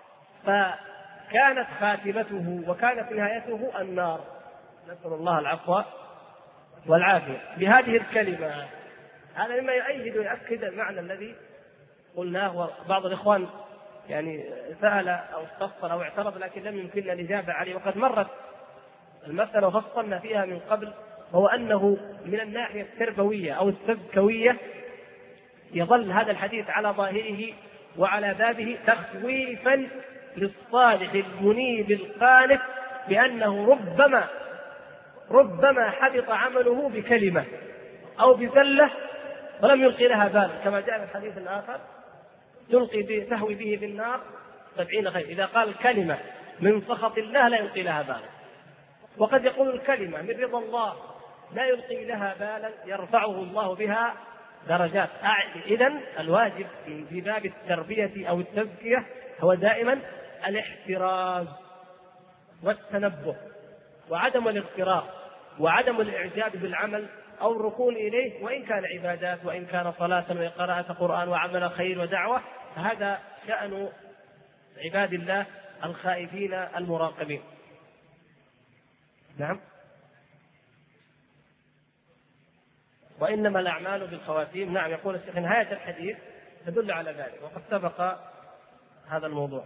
فكانت خاتمته وكانت نهايته النار، نسأل الله العفو والعافية. بهذه الكلمة هذا مما يؤيد ويؤكد المعنى الذي قلناه. وبعض الإخوان يعني سأل أو استفسر أو اعترض لكن لم يمكننا الإجابة عليه، وقد مرت المسألة وفصلنا فيها من قبل، وهو أنه من الناحية التربوية أو التذكوية يظل هذا الحديث على ظاهره وعلى بابه تخويفا للصالح المنيب القانت بأنه ربما حبط عمله بكلمة أو بزلة ولم يلقي لها بالا، كما جاء في الحديث الآخر تهوي به بالنار 70 خير. إذا قال كلمة من سخط الله لا يلقي لها بالا، وقد يقول الكلمة من رضا الله لا يلقي لها بالا يرفعه الله بها درجات. إذن الواجب في باب التربية أو التزكية هو دائما الاحتراز والتنبه وعدم الاغترار وعدم الإعجاب بالعمل أو الركون إليه، وإن كان عبادات وإن كان صلاة وقراءة قرآن وعمل خير ودعوة، فهذا شأن عباد الله الخائفين المراقبين. نعم. وإنما الأعمال بالخواتيم. نعم، يقول الشيخ نهاية الحديث تدل على ذلك، وقد سبق هذا الموضوع.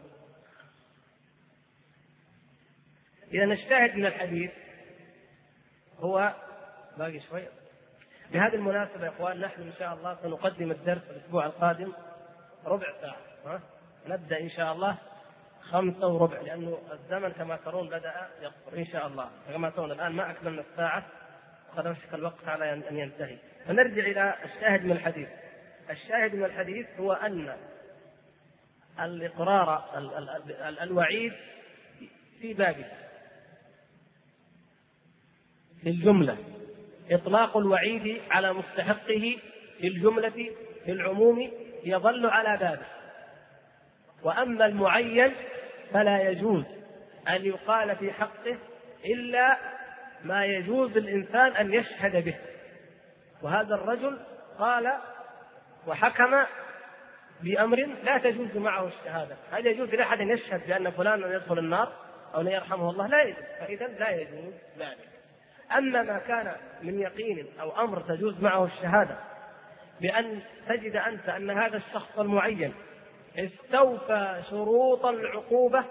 إذا نجتهد من الحديث هو باقي شوية. بهذه المناسبة يا إخوان، نحن إن شاء الله سنقدم الدرس الأسبوع القادم ربع ساعة، نبدأ إن شاء الله 5:15، لأنه الزمن كما ترون بدأ يقصر إن شاء الله. كما ترون الآن ما أكملنا الساعة وقد أمسك الوقت على أن ينتهي. فنرجع إلى الشاهد من الحديث. الشاهد من الحديث هو أن الإقرار الوعيد في بابه في الجملة، إطلاق الوعيد على مستحقه في الجملة في العموم يظل على بابه. وأما المعين فلا يجوز أن يقال في حقه إلا ما يجوز الإنسان أن يشهد به. وهذا الرجل قال وحكم بأمر لا تجوز معه الشهادة. هل يجوز لأحد أن يشهد بأن فلان يدخل النار أو لا يرحمه الله؟ لا يجوز. فإذا لا يجوز ذلك. أما ما كان من يقين أو أمر تجوز معه الشهادة، بأن تجد أنت أن هذا الشخص المعين استوفى شروط العقوبة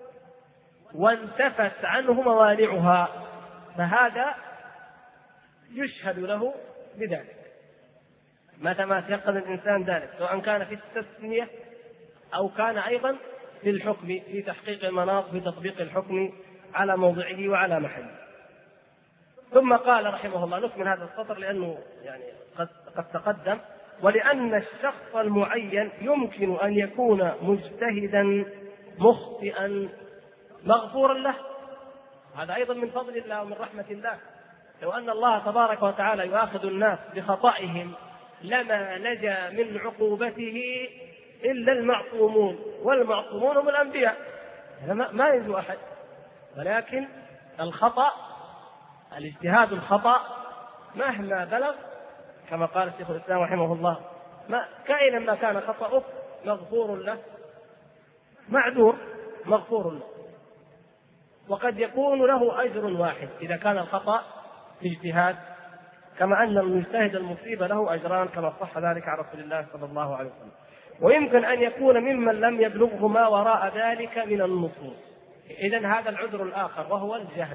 وانتفت عنه موانعها، فهذا يشهد له بذلك متى ما تيقن الإنسان ذلك، سواء كان في التسمية أو كان أيضا في الحكم، في تحقيق المناط، في تطبيق الحكم على موضعه وعلى محله. ثم قال رحمه الله، نكمل هذا السطر لأنه يعني قد تقدم: ولأن الشخص المعين يمكن أن يكون مجتهدا مخطئا مغفورا له. هذا أيضا من فضل الله ومن رحمة الله. لو أن الله تبارك وتعالى يؤاخذ الناس بخطئهم لما نجا من عقوبته إلا المعصومون، والمعصومون هم الأنبياء، ما ينجو أحد. ولكن الخطأ، الاجتهاد الخطأ مهما بلغ، كما قال شيخ الإسلام رحمه الله، كائنا ما كان خطأه مغفور له، معذور مغفور له، وقد يكون له أجر واحد إذا كان الخطأ في اجتهاد، كما أن المجتهد المصيب له أجران كما صح ذلك عن رسول الله صلى الله عليه وسلم. ويمكن أن يكون ممن لم يبلغه ما وراء ذلك من النصوص. إذن هذا العذر الآخر وهو الجهل.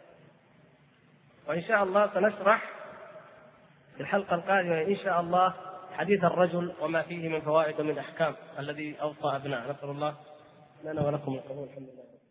وإن شاء الله سنشرح في الحلقة القادمة إن شاء الله حديث الرجل وما فيه من فوائد ومن أحكام الذي أوصى أبناء. نسأل الله لنا ولكم القبول. الحمد لله.